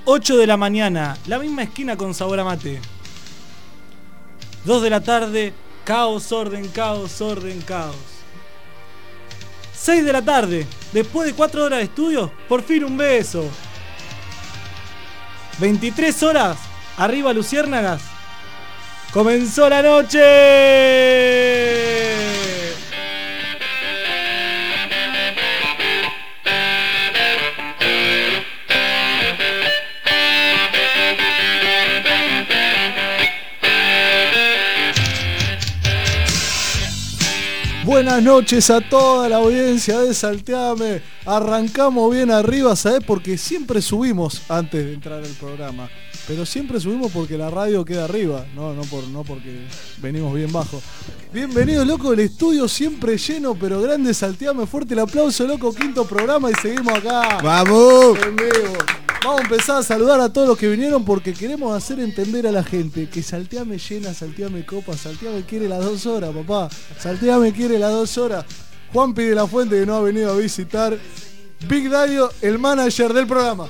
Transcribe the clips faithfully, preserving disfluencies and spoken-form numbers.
ocho de la mañana, la misma esquina con sabor a mate. dos de la tarde, caos, orden, caos, orden, caos. seis de la tarde, después de cuatro horas de estudio, por fin un beso. veintitrés horas, arriba Luciérnagas. ¡Comenzó la noche! Buenas noches a toda la audiencia de Salteame. Arrancamos bien arriba, ¿sabés? Porque siempre subimos antes de entrar al programa. Pero siempre subimos porque la radio queda arriba, no, no, por, no porque venimos bien bajo. Bienvenidos, loco, el estudio siempre lleno, pero grande Salteame. Fuerte el aplauso, loco, quinto programa y seguimos acá. ¡Vamos! En vivo. Vamos a empezar a saludar a todos los que vinieron porque queremos hacer entender a la gente que Salteame llena, Salteame copa, Salteame quiere las dos horas, papá. Salteame quiere las dos horas. Juanpi de la Fuente, que nos ha venido a visitar. Big Dario, el manager del programa.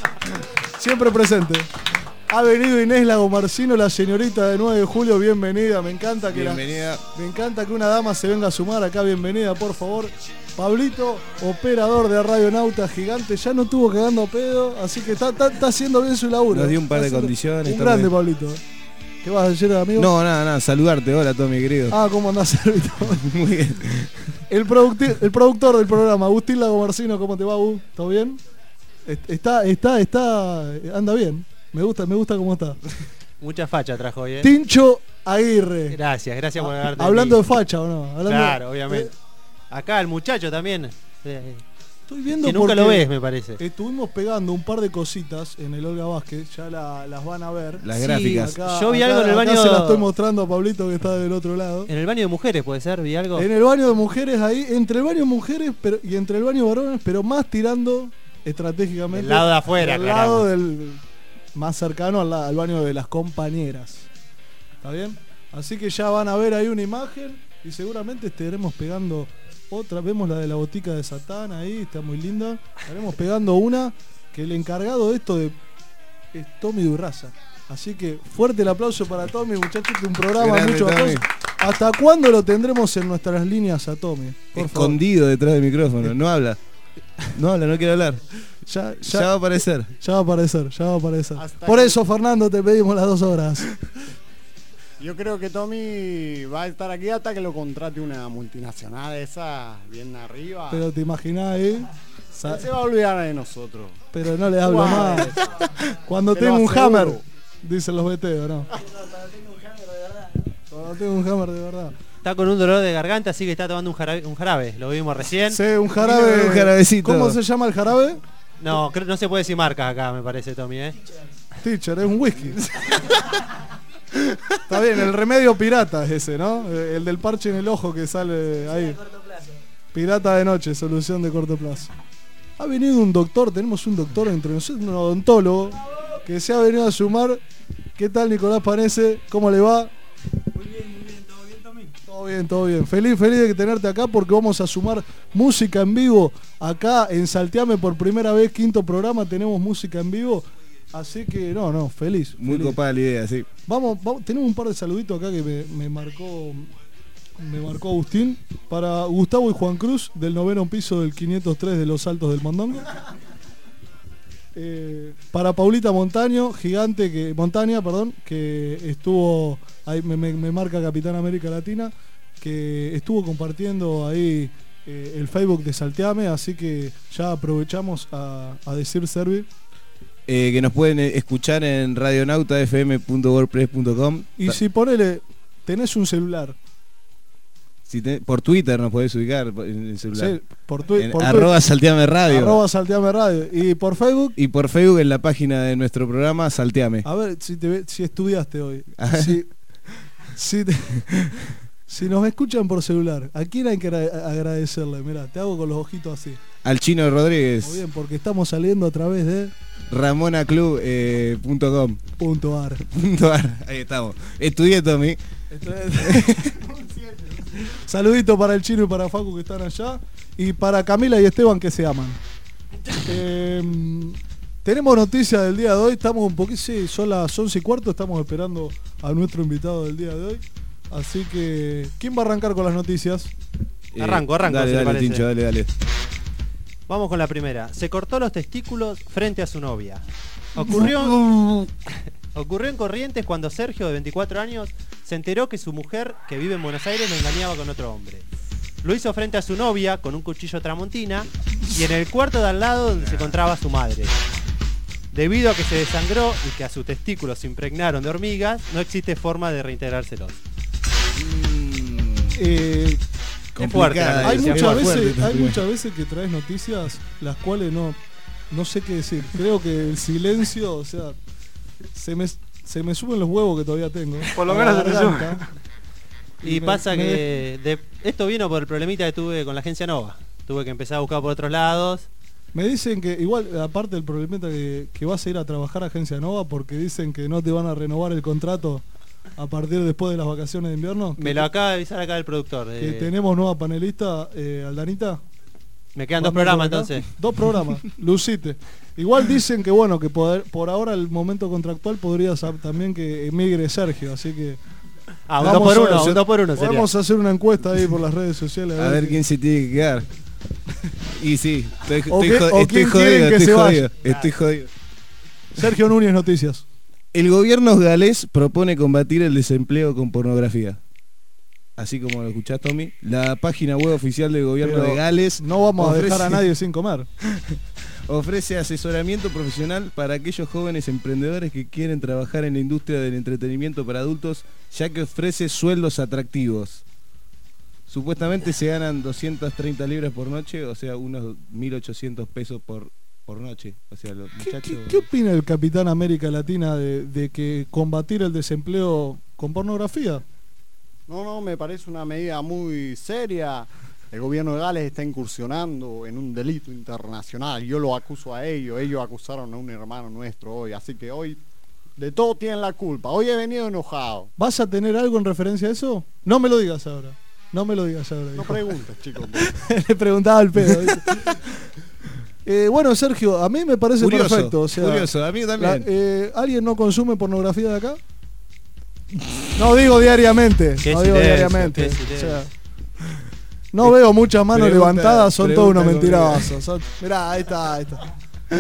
Siempre presente. Ha venido Inés Lagomarcino, la señorita de nueve de julio, bienvenida. Me encanta que bienvenida. La, me encanta que una dama se venga a sumar acá, bienvenida, por favor. Pablito, operador de Radionauta Gigante, ya no tuvo cagando pedo, así que está, está, está haciendo bien su laburo. Nos dio un par de haciendo, condiciones. Un grande, bien. Pablito. ¿Qué vas a decir, amigo? No, nada, nada, saludarte. Hola, Tommy, querido. Ah, ¿cómo andás, Servito? Muy bien. El, producti- el productor del programa, Agustín Lagomarcino, ¿cómo te va, Gu? ¿Todo bien? Está, está, está, anda bien. Me gusta, me gusta cómo está. Mucha facha trajo hoy, ¿eh? Tincho Aguirre. Gracias, gracias por darte. Hablando de facha, ¿o no? Hablando claro, de, obviamente. Eh, Acá el muchacho también. Eh, Estoy viendo que nunca lo ves, me parece. Estuvimos pegando un par de cositas en el Olga Vázquez, ya la, las van a ver. Las sí, gráficas. Acá, yo vi acá, algo en el baño. Acá se la estoy mostrando a Pablito, que está del otro lado. En el baño de mujeres, puede ser, vi algo. En el baño de mujeres ahí, entre el baño de mujeres pero, y entre el baño de varones, pero más tirando estratégicamente. El lado de afuera, al lado del más cercano al, al baño de las compañeras. ¿Está bien? Así que ya van a ver ahí una imagen y seguramente estaremos pegando otra. Vemos la de la botica de Satán ahí, está muy linda. Estaremos pegando una que el encargado de esto de, es Tommy Durraza. Así que fuerte el aplauso para Tommy, muchachos, de un programa. Grande, mucho aplauso. ¿Hasta cuándo lo tendremos en nuestras líneas a Tommy? Por Escondido favor. Detrás del micrófono, no habla. No habla, no quiere hablar. Ya, ya, ya va a aparecer. Ya va a aparecer, ya va a aparecer. Hasta Por que... eso, Fernando, te pedimos las dos horas. Yo creo que Tommy va a estar aquí hasta que lo contrate una multinacional esa bien arriba. Pero te imaginás, ¿eh? Él se va a olvidar de nosotros. Pero no le hablo wow. más. Cuando te tengo un hammer, dicen los beteos, ¿no? Cuando tengo un hammer de verdad. Está con un dolor de garganta, así que está tomando un jarabe. Un jarabe. Lo vimos recién. Sí, un jarabe. Un jarabecito. ¿Cómo se llama el jarabe? No, creo, no se puede decir marcas acá, me parece, Tommy, ¿eh? Teacher, es un whisky. Está bien, el remedio pirata es ese, ¿no? El del parche en el ojo que sale ahí. Pirata de noche, solución de corto plazo. Ha venido un doctor, tenemos un doctor entre nosotros, un odontólogo, que se ha venido a sumar. ¿Qué tal, Nicolás Panese? ¿Cómo le va? Muy bien, muy bien, ¿todo bien, Tommy? Todo bien, todo bien. Feliz, feliz de tenerte acá porque vamos a sumar música en vivo. Acá en Salteame por primera vez, quinto programa, tenemos música en vivo. Así que, no, no, feliz. Muy feliz. copada la idea, sí. Vamos, vamos, tenemos un par de saluditos acá que me, me marcó me marcó Agustín. Para Gustavo y Juan Cruz, del noveno piso del quinientos tres de Los Altos del Mondongo. Eh, para Paulita Montaño, gigante que Montaña, perdón, que estuvo ahí, me, me, me marca Capitán América Latina, que estuvo compartiendo ahí eh, el Facebook de Salteame, así que ya aprovechamos a, a decir servir. Eh, que nos pueden escuchar en radionauta f m punto wordpress punto com. Y si ponele, tenés un celular. Si te, por Twitter nos podés ubicar en el celular. Sí, por, tu, en por arroba Salteame Radio. Arroba Salteame Radio. Y por Facebook. Y por Facebook en la página de nuestro programa Salteame. A ver si te si estudiaste hoy. si, si, te, si nos escuchan por celular, ¿a quién hay que agradecerle? Mirá, te hago con los ojitos así. Al Chino Rodríguez. Muy bien, porque estamos saliendo a través de ramonaclub punto com eh, punto ar. Punto ar. Ahí estamos. Estudié, Tommy. Saludito para el Chino y para Facu que están allá. Y para Camila y Esteban que se aman. Eh, Tenemos noticias del día de hoy. Estamos un poquito, sí, son las once y cuarto. Estamos esperando a nuestro invitado del día de hoy. Así que, ¿quién va a arrancar con las noticias? Eh, Arranco, arranco, Dale, si te dale, parece. Tincho, dale, dale. Vamos con la primera. Se cortó los testículos frente a su novia. Ocurrió, ocurrió en Corrientes cuando Sergio, de veinticuatro años, se enteró que su mujer, que vive en Buenos Aires, lo engañaba con otro hombre. Lo hizo frente a su novia con un cuchillo tramontina y en el cuarto de al lado donde se encontraba su madre. Debido a que se desangró y que a sus testículos se impregnaron de hormigas, no existe forma de reintegrárselos. Eh, Es fuerte la Complicada, hay, noticia, es muchas fuerte veces, esta hay primera. muchas veces que traes noticias las cuales no, no sé qué decir. Creo que el silencio, o sea, se me, se me suben los huevos que todavía tengo. Por lo a la menos se te garganta. Y me- pasa me- que de- esto vino por el problemita que tuve con la agencia Nova. Tuve que empezar a buscar por otros lados. Me dicen que, igual, aparte del problemita que, que vas a ir a trabajar a Agencia Nova porque dicen que no te van a renovar el contrato a partir después de las vacaciones de invierno. Me que, lo acaba de avisar acá el productor. que eh, tenemos nueva panelista, eh, Aldanita. me quedan dos ¿Cuándo programas por acá? entonces. Dos programas, lucite. Igual dicen que bueno, que poder- por ahora el momento contractual podría ser también que emigre Sergio, así que Ah, un Vamos dos por a- uno, yo- un dos por uno sería. podemos hacer una encuesta ahí por las redes sociales. A ver quién se tiene que quedar. Y sí, estoy, O estoy qué- jo- o estoy quién jodido, quieren que estoy se jodido, vaya. estoy jodido. Sergio Núñez, noticias. El gobierno galés propone combatir el desempleo con pornografía. Así como lo escuchás, Tommy. La página web oficial del gobierno Pero de Gales No vamos a dejar a ofrece- nadie sin comer. ofrece asesoramiento profesional para aquellos jóvenes emprendedores que quieren trabajar en la industria del entretenimiento para adultos, ya que ofrece sueldos atractivos. Supuestamente se ganan doscientas treinta libras por noche, o sea, unos mil ochocientos pesos por, por noche. O sea, los ¿Qué, muchachos... qué- qué opina el Capitán América Latina de, de que combatir el desempleo con pornografía? No, no, me parece una medida muy seria. El gobierno de Gales está incursionando en un delito internacional. Yo lo acuso a ellos. Ellos acusaron a un hermano nuestro hoy. Así que hoy de todo tienen la culpa. Hoy he venido enojado. ¿Vas a tener algo en referencia a eso? No me lo digas ahora. No me lo digas ahora. No dijo. preguntes, chicos. Le preguntaba al pedo. ¿viste? Eh, bueno, Sergio, a mí me parece Curioso, perfecto. O sea, curioso, a mí la- también. eh, ¿alguien no consume pornografía de acá? No digo diariamente. Qué no digo silencio, diariamente. qué silencio. O sea, no veo muchas manos Pregunta- levantadas, son todos unos pregunta conmigo. mentirosos. Son- mirá, ahí está, ahí está.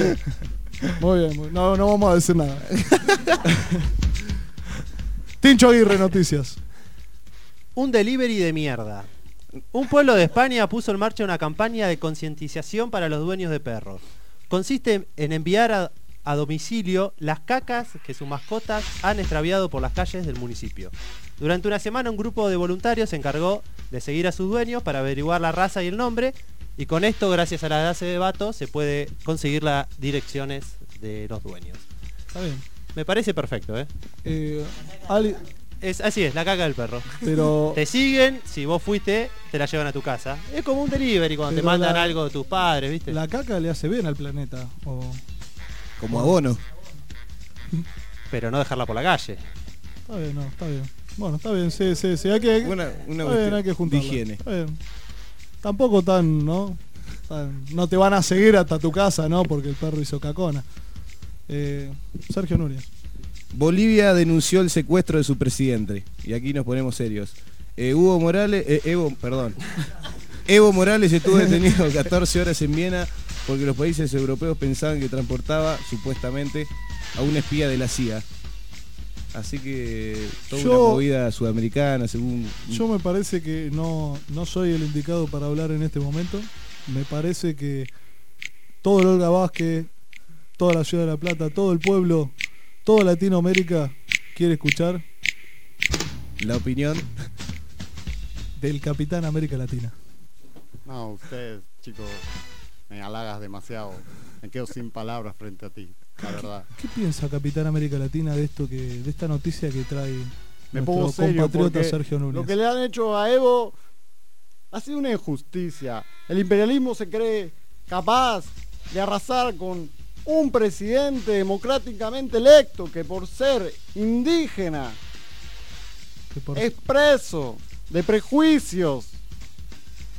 Muy bien, muy- no, no vamos a decir nada. Tincho Aguirre, noticias. Un delivery de mierda. Un pueblo de España puso en marcha una campaña de concientización para los dueños de perros. Consiste en enviar a, a domicilio las cacas que sus mascotas han extraviado por las calles del municipio. Durante una semana un grupo de voluntarios se encargó de seguir a sus dueños para averiguar la raza y el nombre, y con esto, gracias a la base de datos, se puede conseguir las direcciones de los dueños. Está bien. Me parece perfecto, ¿eh? Eh, Ali- Es, así es, la caca del perro. pero Te siguen, si vos fuiste, te la llevan a tu casa. Es como un delivery cuando te Pero mandan la- algo de tus padres, ¿viste? la caca le hace bien al planeta. O... Como abono. Pero no dejarla por la calle. Está bien, no, está bien. Bueno, está bien, sí, sí, sí. Hay que, Una, una está bien, hay que cuestión de juntarla. higiene. Está bien. Tampoco tan, ¿no? Tan- no te van a seguir hasta tu casa, ¿no? Porque el perro hizo cacona. Eh, Sergio Núñez. Bolivia denunció el secuestro de su presidente. Y aquí nos ponemos serios. Eh, Hugo Morales, eh, Evo, perdón. Evo Morales estuvo detenido catorce horas en Viena porque los países europeos pensaban que transportaba, supuestamente, a un espía de la C I A. Así que toda Yo- una movida sudamericana, según... Yo me parece que no, no soy el indicado para hablar en este momento. Me parece que todo el Olga Vázquez, toda la ciudad de La Plata, todo el pueblo, toda Latinoamérica quiere escuchar La opinión. del Capitán América Latina. No, ustedes, chicos, me halagas demasiado. Me quedo sin palabras frente a ti, la verdad. ¿Qué piensa Capitán América Latina de esto que, de esta noticia que trae Me nuestro pongo serio compatriota porque Sergio Núñez? lo que le han hecho a Evo ha sido una injusticia. El imperialismo se cree capaz de arrasar con un presidente democráticamente electo que por ser indígena Que por- es preso de prejuicios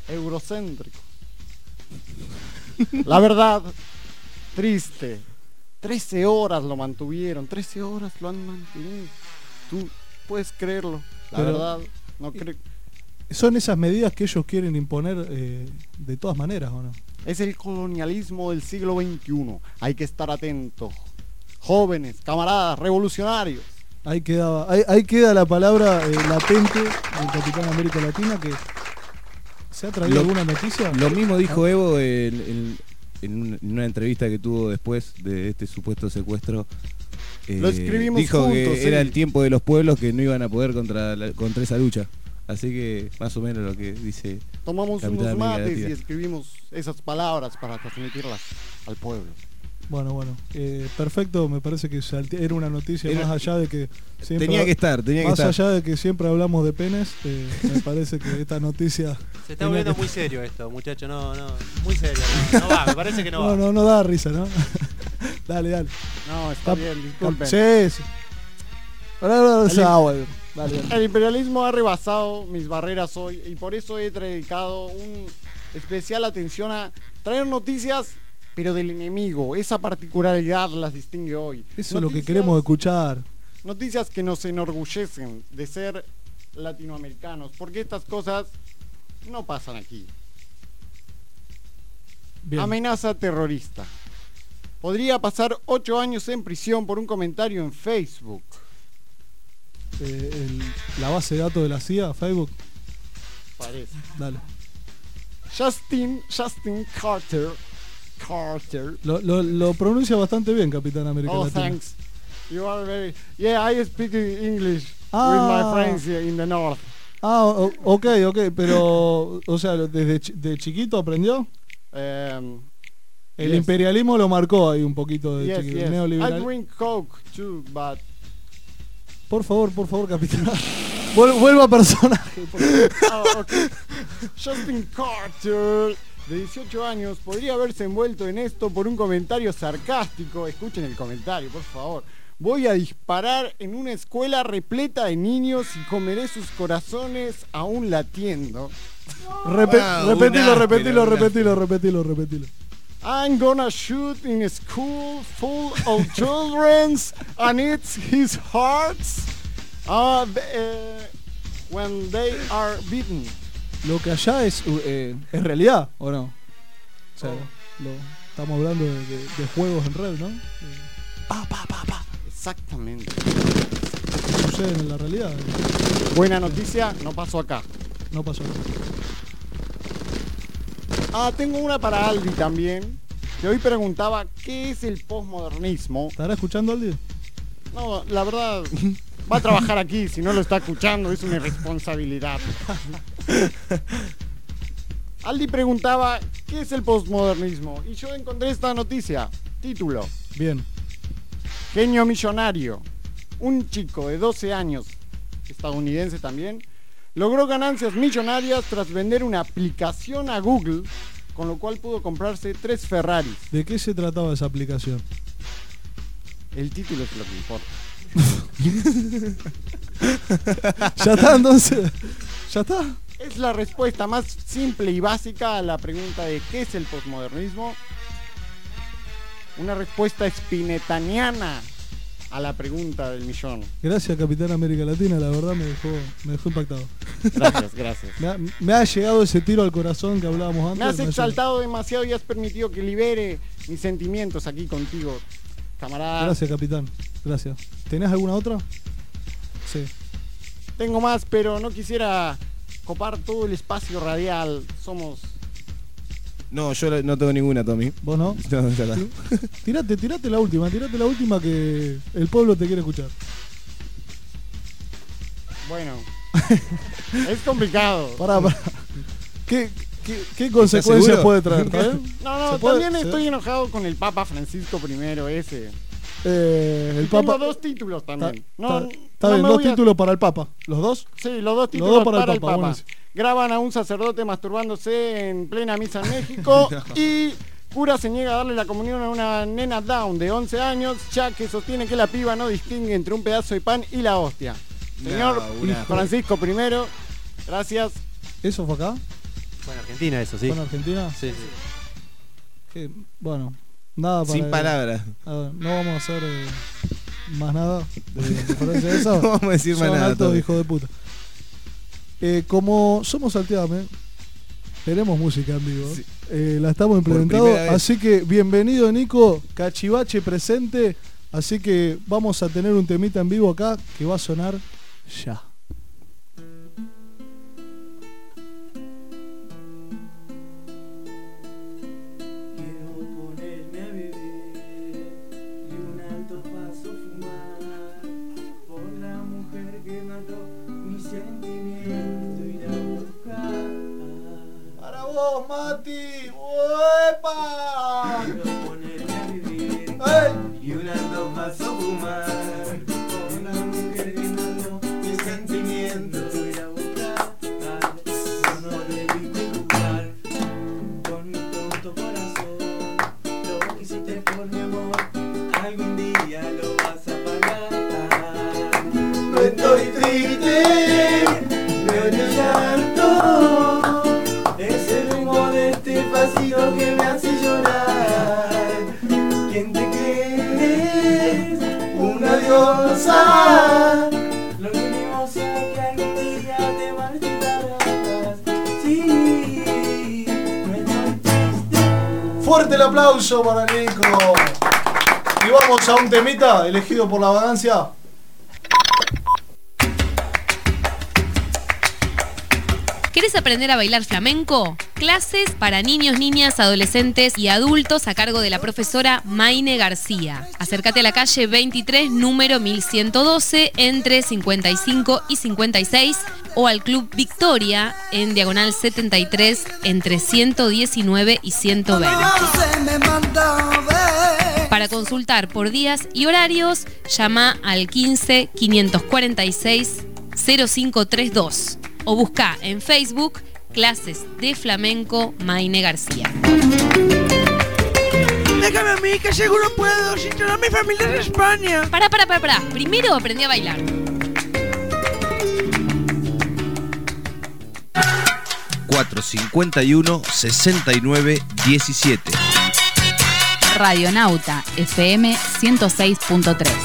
eurocéntricos. La verdad, triste, trece horas lo mantuvieron, trece horas lo han mantenido. Tú puedes creerlo, la Pero- verdad, no creo. Son esas medidas que ellos quieren imponer eh, de todas maneras, ¿o no? Es el colonialismo del siglo veintiuno. Hay que estar atentos. Jóvenes, camaradas, revolucionarios. Ahí queda, ahí, ahí queda la palabra eh, latente del Capitán América Latina que... ¿Se ha traído Lo- alguna noticia? Lo mismo dijo Evo en, en- en un- en una entrevista que tuvo después de este supuesto secuestro. Eh, Lo escribimos dijo juntos, que sí. era el tiempo de los pueblos que no iban a poder contra, la- contra esa lucha. Así que más o menos lo que dice. Tomamos Capitán unos América mates y Latina. escribimos esas palabras para transmitirlas al pueblo. Bueno, bueno, eh, perfecto, me parece que salte- era una noticia Era- más allá de que siempre, Tenía que estar, tenía que más estar. allá de que siempre hablamos de penes, eh, me parece que esta noticia Se está tenía volviendo que- muy serio esto, muchacho. No, no, muy serio. No, no va, me parece que no, no, va. no, no da risa, ¿no? Dale, dale. No, está Cap- bien, disculpen. Sí, sí. Ahora, ahora, El- esa agua, dale, dale. El imperialismo ha rebasado mis barreras hoy y por eso he dedicado un especial atención a traer noticias, pero del enemigo. Esa particularidad las distingue hoy. Eso es lo que Noticias- queremos escuchar. Noticias que nos enorgullecen de ser latinoamericanos, porque estas cosas no pasan aquí. Bien. Amenaza terrorista. Podría pasar ocho años en prisión por un comentario en Facebook. Eh, el- la base de datos de la C I A, Facebook, Parece. dale. Justin, Justin Carter. Carter. Lo, lo, lo pronuncia bastante bien, Capitán América Oh, Latina. thanks. You are very. Yeah, I speak English Ah. with my friends here in the north. Ah, o- ok, ok, pero, o sea, desde chi- de chiquito aprendió. Um, El Yes. imperialismo lo marcó ahí un poquito de yes, chiquito. yes. El I neoliberal. drink Coke too, but Por favor, por favor, capitán. Vuel- Vuelva a personaje. por favor. Ah, ok. Justin Carter, de dieciocho años, podría haberse envuelto en esto por un comentario sarcástico. Escuchen el comentario, por favor. Voy a disparar en una escuela repleta de niños y comeré sus corazones aún latiendo. Repe- Ah, un repetilo, áspero, repetilo, un repetilo, repetilo, repetilo. I'm gonna shoot in a school full of children and it's his hearts uh, b- uh, when they are beaten. Lo que allá es, eh, es realidad, ¿o no? O sea, Oh. lo- estamos hablando de, de- de juegos en red, ¿no? Eh, Pa, pa, pa, pa. Exactamente. que suceden en la realidad. eh, Buena noticia, no pasó acá. No pasó nada. Ah, tengo una para Aldi también, que hoy preguntaba qué es el posmodernismo. ¿Estará escuchando alguien? No, la verdad, va a trabajar aquí, si no lo está escuchando es una irresponsabilidad. Aldi preguntaba qué es el posmodernismo y yo encontré esta noticia, título, Bien. genio millonario. Un chico de doce años, estadounidense también, logró ganancias millonarias tras vender una aplicación a Google, con lo cual pudo comprarse tres Ferraris. ¿De qué se trataba esa aplicación? El título es lo que importa. Ya está, entonces. Ya está. Es la respuesta más simple y básica a la pregunta de ¿qué es el posmodernismo? Una respuesta spinetaniana a la pregunta del millón. Gracias, Capitán América Latina, la verdad me dejó, me dejó impactado. Gracias, gracias. Me ha, me ha llegado ese tiro al corazón que hablábamos antes. Me has ha llegado. exaltado demasiado y has permitido que libere mis sentimientos aquí contigo, camarada. Gracias, Capitán. Gracias. ¿Tenés alguna otra? Sí. Tengo más, pero no quisiera copar todo el espacio radial. Somos... No, yo la- no tengo ninguna, Tommy. ¿Vos no? No, ya está. Tirate, tirate la última, tirate la última que el pueblo te quiere escuchar. Bueno, es complicado. Pará, pará. ¿Qué, qué, qué consecuencias seguro? puede traer? ¿Está bien? No, no, ¿Se puede? también ¿Se- estoy enojado con el Papa Francisco I ese. Eh, el Y tengo Papa. dos títulos Está, también. No, está- está no bien, me dos voy a- títulos para el Papa. ¿Los dos? Sí, los dos títulos dos para para, el el Papa, Papa. buenísimo. Graban a un sacerdote masturbándose en plena misa en México y cura se niega a darle la comunión a una nena down de once años, ya que sostiene que la piba no distingue entre un pedazo de pan y la hostia. Señor No, una- Francisco I, gracias. ¿Eso fue acá? Bueno, Argentina eso, sí. ¿Fue en Argentina? Sí, sí. Que, bueno, Nada para Sin que- palabras. A ver, no vamos a hacer eh, más nada de referencia a eso. No vamos a decir más Son nada altos todavía. hijos de puta. Eh, como somos Salteame, tenemos música en vivo. Sí. Eh, la estamos primera implementando. vez. Así que bienvenido, Nico. Cachivache presente. Así que vamos a tener un temita en vivo acá que va a sonar ya. Quiero ponerme a beber y un alto paso fumar por la mujer que mató mi sentimiento ir a buscar. Para vos, Mati. ¡Uepa! Quiero ponerme a vivir ¡Ey! y un alto paso fumar por la mujer que mató mi sentimiento ir a buscar. No lo debí jugar con mi tonto corazón. Lo que hiciste por mi amor, algún día lo vas a pagar. No estoy triste, no estoy llanto. Es el humo de este pasito que me hace llorar. ¿Quién te crees? Una diosa. Lo mínimo es que algún día te marchitarás. Sí, no estoy triste. Fuerte el aplauso para Nico. Y vamos a un temita elegido por la vagancia. ¿Querés aprender a bailar flamenco? Clases para niños, niñas, adolescentes y adultos a cargo de la profesora Maine García. Acércate a la calle veintitrés, número mil ciento doce, entre cincuenta y cinco y cincuenta y seis, o al Club Victoria, en diagonal setenta y tres, entre ciento diecinueve y ciento veinte. Para consultar por días y horarios, llama al quince, quinientos cuarenta y seis, cero cinco treinta y dos o busca en Facebook Clases de Flamenco Maine García. Déjame a mí, que seguro puedo, sin toda mi familia de España. Para, para, para, para. Primero aprendí a bailar. cuatro cincuenta y uno, sesenta y nueve, diecisiete. Radionauta F M ciento seis punto tres.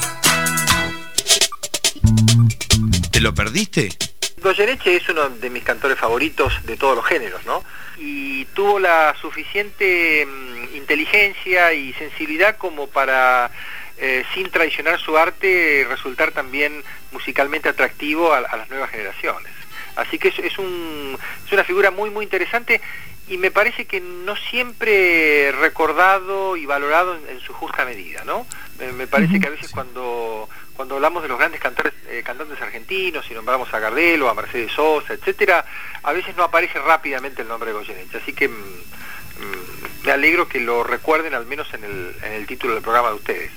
¿Te lo perdiste? Goyeneche es uno de mis cantores favoritos de todos los géneros, ¿no? Y tuvo la suficiente mm, inteligencia y sensibilidad como para, eh, sin traicionar su arte, resultar también musicalmente atractivo a, a las nuevas generaciones. Así que es, es, un, es una figura muy, muy interesante y me parece que no siempre recordado y valorado en, en su justa medida, ¿no? Me, me parece que a veces cuando... Cuando hablamos de los grandes cantores, eh, cantantes argentinos y nombramos a Gardel o a Mercedes Sosa, etcétera, a veces no aparece rápidamente el nombre de Goyeneche. Así que mm, mm, me alegro que lo recuerden al menos en el, en el título del programa de ustedes.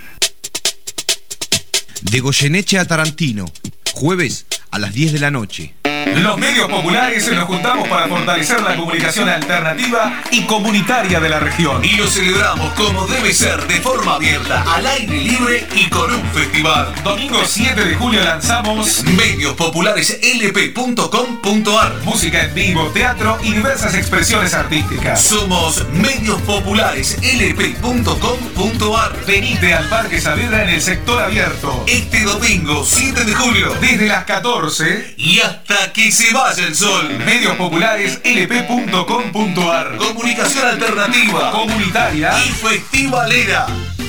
De Goyeneche a Tarantino, jueves a las diez de la noche. Los medios populares nos juntamos para fortalecer la comunicación alternativa y comunitaria de la región. Y lo celebramos como debe ser, de forma abierta, al aire libre y con un festival. Domingo siete de julio lanzamos medios populares L P punto com punto a r. Música en vivo, teatro y diversas expresiones artísticas. Somos medios populares L P punto com punto a r. Venite al Parque Saavedra en el sector abierto. Este domingo siete de julio. Desde las catorce y hasta que se vaya el sol. Medios populares L P punto com punto a r. Comunicación alternativa, comunitaria y festivalera.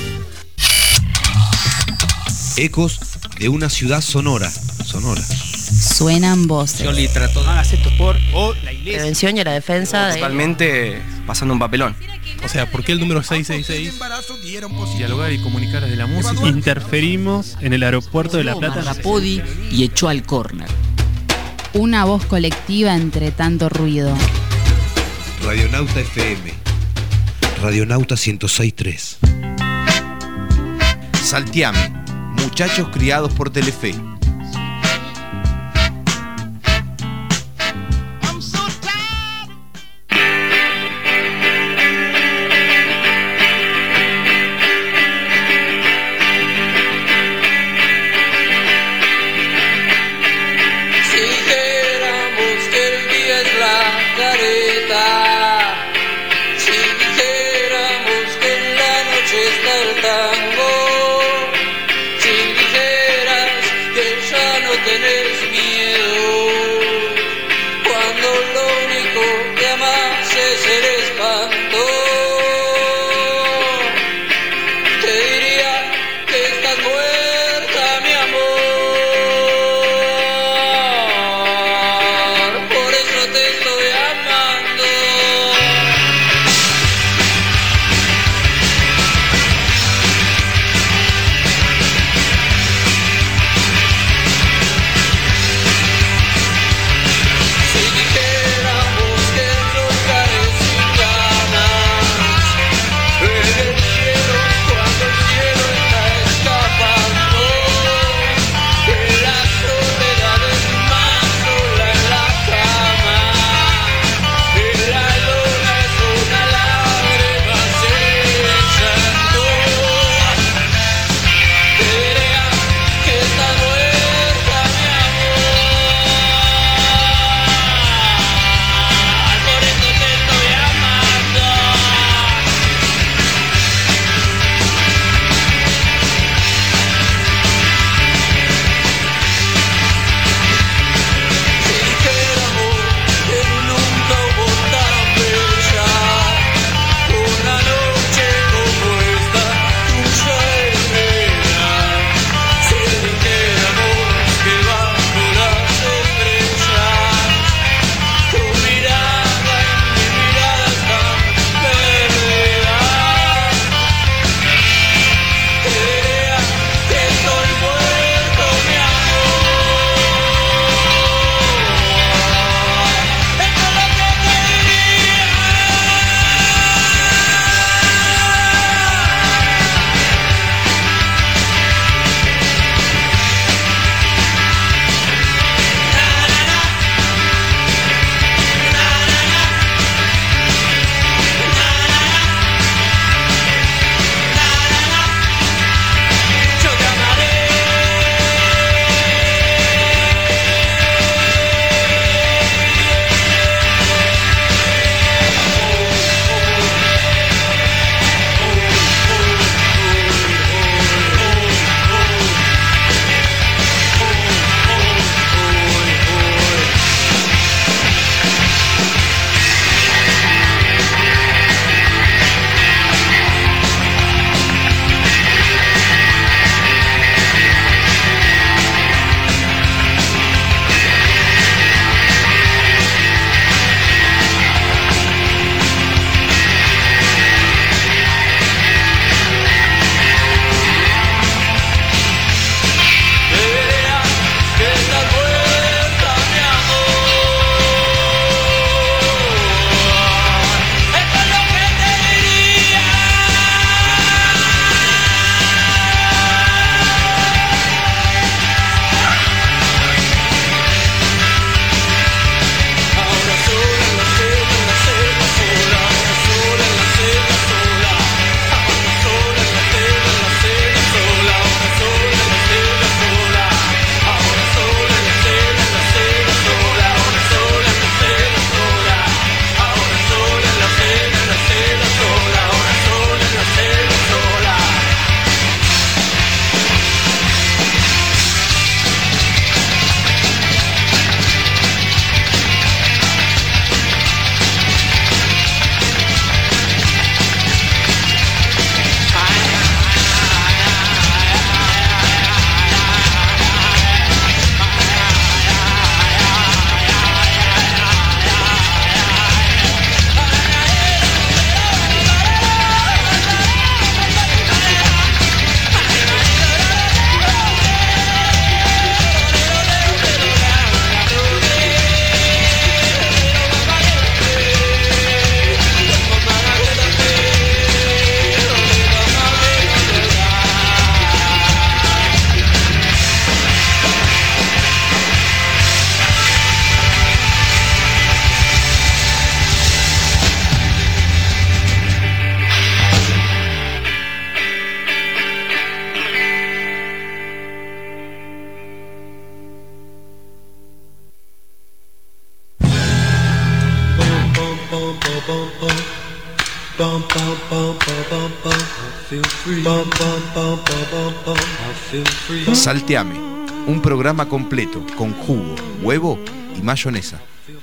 Ecos de una ciudad sonora. Sonora. Suenan voces. Yo le trato de hagas esto por o la iglesia. Prevención y la defensa. Principalmente pasando un papelón. O sea, ¿por qué el número seiscientos sesenta y seis? Dialogar y comunicar desde la música. Interferimos en el aeropuerto de La Plata. Rapodi y echó al córner. Una voz colectiva entre tanto ruido. Radionauta F M. Radionauta ciento seis punto tres. Salteame. Muchachos criados por Telefe. Si dijéramos que en la noche Salteame, un programa completo con jugo, huevo y mayonesa.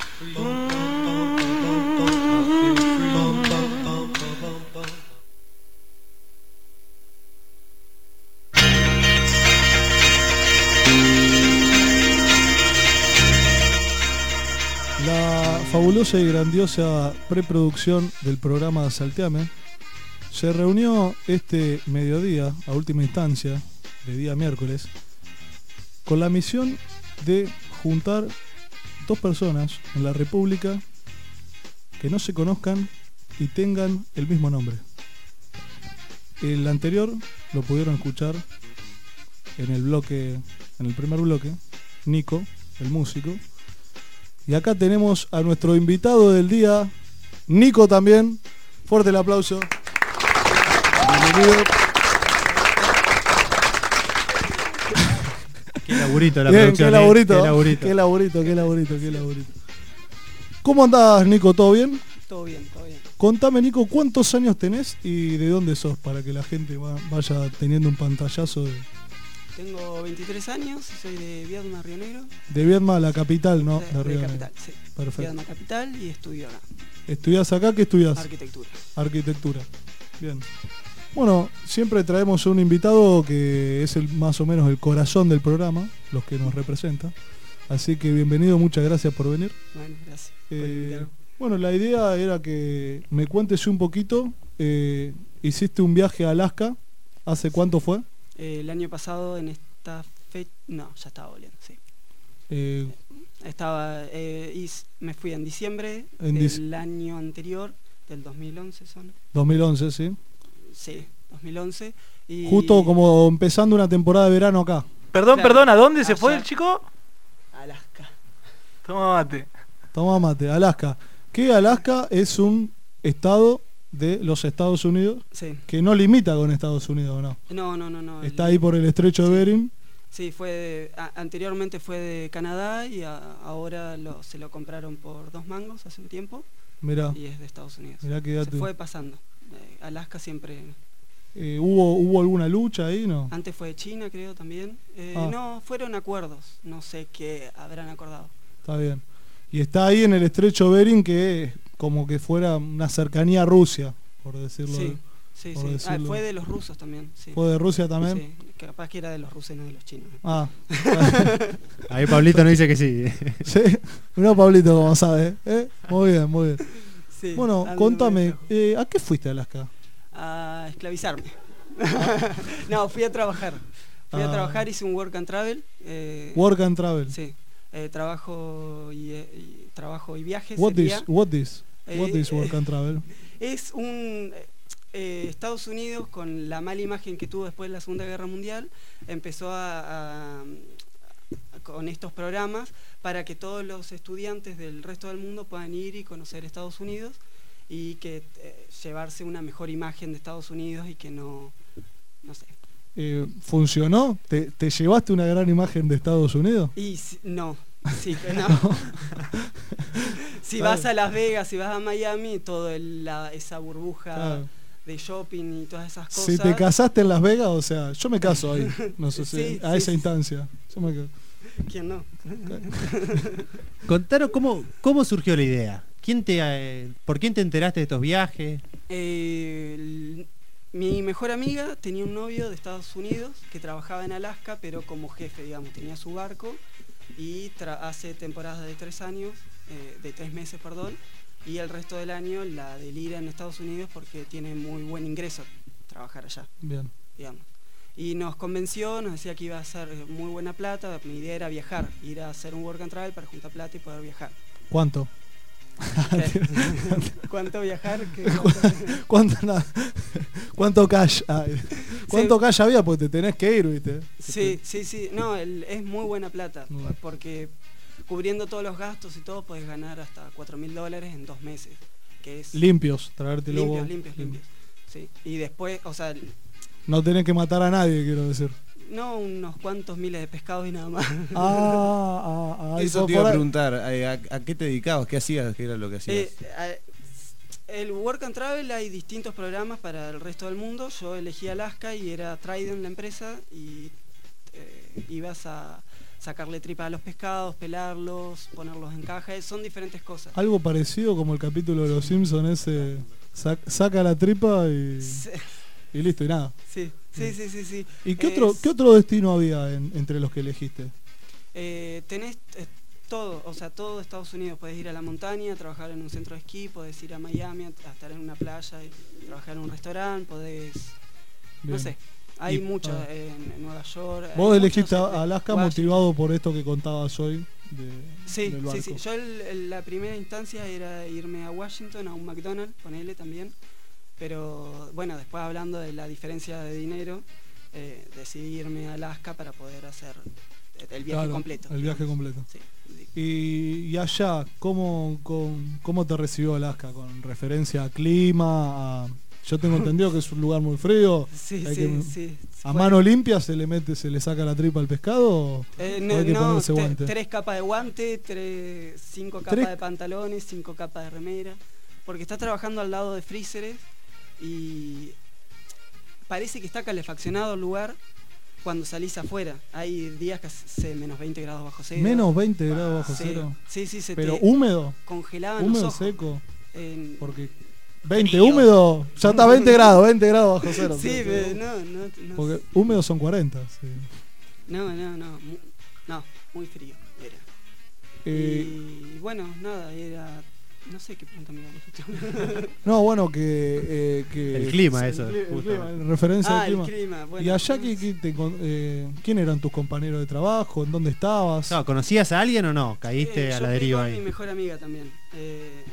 La fabulosa y grandiosa preproducción del programa Salteame se reunió este mediodía, a última instancia, de día miércoles, con la misión de juntar dos personas en la República que no se conozcan y tengan el mismo nombre. El anterior lo pudieron escuchar en el bloque, en el primer bloque, Nico, el músico. Y acá tenemos a nuestro invitado del día, Nico también. Fuerte el aplauso. Bienvenido. Qué laburito la Bien, producción. qué laburito, qué laburito. qué laburito, qué laburito, qué laburito. ¿Cómo andás, Nico? ¿Todo bien? Todo bien, todo bien. Contame, Nico, ¿cuántos años tenés y de dónde sos? Para que la gente va- vaya teniendo un pantallazo de, Tengo veintitrés años, soy de Viedma, Río Negro. de Viedma, la capital, ¿no? De, De de Río capital, Negro. sí. Perfecto. Viedma capital y estudio acá. ¿Estudiás acá? ¿Qué estudiás? Arquitectura. Arquitectura. Bien. Bueno, siempre traemos un invitado que es el más o menos el corazón del programa, los que nos representa. Así que bienvenido, muchas gracias por venir. Bueno, gracias. por Eh, invitarme. bueno, la idea era que me cuentes un poquito. eh, hiciste un viaje a Alaska. ¿Hace cuánto fue? Eh, el año pasado en esta fecha... No, ya estaba volviendo, sí. Eh, Estaba... Eh, y s- me fui en diciembre En del dic- año anterior, del dos mil once son. dos mil once, sí. Sí, dos mil once. Y Justo como empezando una temporada de verano acá. Perdón, Claro. perdón, ¿a dónde se Allá. fue el chico? Alaska. Toma mate. Toma mate, Alaska. Que Alaska es un estado de los Estados Unidos Sí. que no limita con Estados Unidos, ¿no? No, no, no, no. Está el- ahí por el estrecho de Bering. Sí, fue de- a- anteriormente fue de Canadá y a- ahora lo, se lo compraron por dos mangos hace un tiempo. Mirá. Y es de Estados Unidos. Mirá qué se dato. fue pasando. Eh, Alaska siempre... Eh, ¿hubo, ¿Hubo alguna lucha ahí, no? Antes fue de China, creo, también. Eh, Ah. No, fueron acuerdos. No sé qué habrán acordado. Está bien. Y está ahí en el estrecho Bering, que es como que fuera una cercanía a Rusia, por decirlo. Sí, sí, por sí. Ah, decirlo. fue de los rusos también. Sí. ¿Fue de Rusia también? Sí, capaz que era de los rusos y no de los chinos. Ah. Ahí Pablito nos dice que sí. Sí, mirá Pablito como sabe. ¿eh? Muy bien, muy bien. Sí, bueno, ando contame, eh, ¿a qué fuiste a Alaska? A esclavizarme. No, fui a trabajar. Fui Ah. a trabajar, hice un work and travel. eh, Work and travel. Sí. eh, trabajo y, eh, y- trabajo y viajes. What sería. is, what is, what Eh, is work and travel? Es un eh, Estados Unidos, con la mala imagen que tuvo después de la Segunda Guerra Mundial, empezó a, a- a- con estos programas para que todos los estudiantes del resto del mundo puedan ir y conocer Estados Unidos y que eh, llevarse una mejor imagen de Estados Unidos y que no, no sé. Eh, ¿Funcionó? ¿Te, ¿Te llevaste una gran imagen de Estados Unidos? Y si- no, sí, que no. Si Claro. vas a Las Vegas, si vas a Miami, toda esa burbuja Claro. de shopping y todas esas cosas. Si te casaste en Las Vegas, o sea, yo me caso ahí, no sé si, Sí, a sí, esa sí. instancia. Yo me caso. ¿Quién no? Contanos cómo, cómo surgió la idea. ¿Quién te, eh, ¿Por quién te enteraste de estos viajes? Eh, el- mi mejor amiga tenía un novio de Estados Unidos que trabajaba en Alaska, pero como jefe, digamos, tenía su barco y tra- hace temporadas de tres años, eh, de tres meses, perdón, y el resto del año la delira en Estados Unidos porque tiene muy buen ingreso trabajar allá, Bien. digamos. Y nos convenció, nos decía que iba a ser muy buena plata. Mi idea era viajar, ir a hacer un work and travel para juntar plata y poder viajar. ¿Cuánto? ¿Qué? ¿Cuánto viajar? ¿Qué- ¿Cuánto, nada? ¿Cuánto cash? Ay, ¿Cuánto cash había? Pues te tenés que ir, ¿viste? Sí, sí, sí. No, el- es muy buena plata. Muy bueno. Porque cubriendo todos los gastos y todo, podés ganar hasta cuatro mil dólares en dos meses. Que es Limpios, traerte limpios, luego. limpios, limpios. Sí. Y después, o sea, No tenés que matar a nadie, quiero decir. no unos cuantos miles de pescados y nada más. Ah, ah, ah. Eso por- te iba por a ahí- preguntar, eh, ¿a, a qué te dedicabas? ¿Qué hacías? ¿Qué era lo que hacías? Eh, eh, el Work and Travel hay distintos programas para el resto del mundo. Yo elegí Alaska y era Trident la empresa y eh, ibas a sacarle tripa a los pescados, pelarlos, ponerlos en caja, son diferentes cosas. Algo parecido como el capítulo de Los Simpsons ese, sac, saca la tripa y, Sí. y listo, y nada. Sí, sí, sí, sí, sí. ¿Y qué Es- otro, qué otro destino había en- entre los que elegiste? Eh, tenés eh, todo, o sea, todo Estados Unidos. Podés ir a la montaña, trabajar en un centro de esquí, podés ir a Miami a, a estar en una playa y trabajar en un restaurante, podés, no Bien. sé, hay Y- mucho ah. en, en Nueva York. hay Vos elegiste muchos en- a Alaska Washington. motivado por esto que contabas hoy de, Sí, del sí, barco. sí. Yo el- el- la primera instancia era irme a Washington, a un McDonald's, ponele también. Pero bueno, después hablando de la diferencia de dinero, eh, decidí irme a Alaska para poder hacer el viaje Claro, completo. El viaje completo. Sí. Y, y allá, ¿cómo, con- ¿cómo te recibió Alaska? ¿Con referencia a clima? A- yo tengo entendido que es un lugar muy frío. Sí, Hay sí, que- sí. ¿A Fue- mano limpia se le mete, se le saca la tripa al pescado? ¿O Eh, o no, hay que no, ponerse te- guante? tres capas de guante, tres, cinco capas Tres- de pantalones, cinco capas de remera. Porque estás trabajando al lado de freezers y parece que está calefaccionado el lugar cuando salís afuera. Hay días que hace menos veinte grados bajo cero. Menos veinte grados bajo Sí, cero. Sí, sí, se Pero te húmedo. congelaban Húmedo, los ojos. seco. En- Porque veinte Frío. húmedo, ya está veinte grados, veinte grados bajo cero. Sí, Sí, pero sí. no, no, no. Porque húmedos son cuarenta. Sí. No, no, no. mu- No, muy frío era. Eh, Y bueno, nada, era. No sé qué pregunta me habían hecho. No, bueno, que... eh, que El clima, sí, eso, el cli- el justo. clima, en referencia Ah, al el clima. clima, bueno. ¿Y allá qué, qué te encon- eh, quién eran tus compañeros de trabajo? ¿En dónde estabas? No, ¿conocías a alguien o no? Caíste Eh, a yo la fui deriva con ahí. mi mejor amiga también. Eh,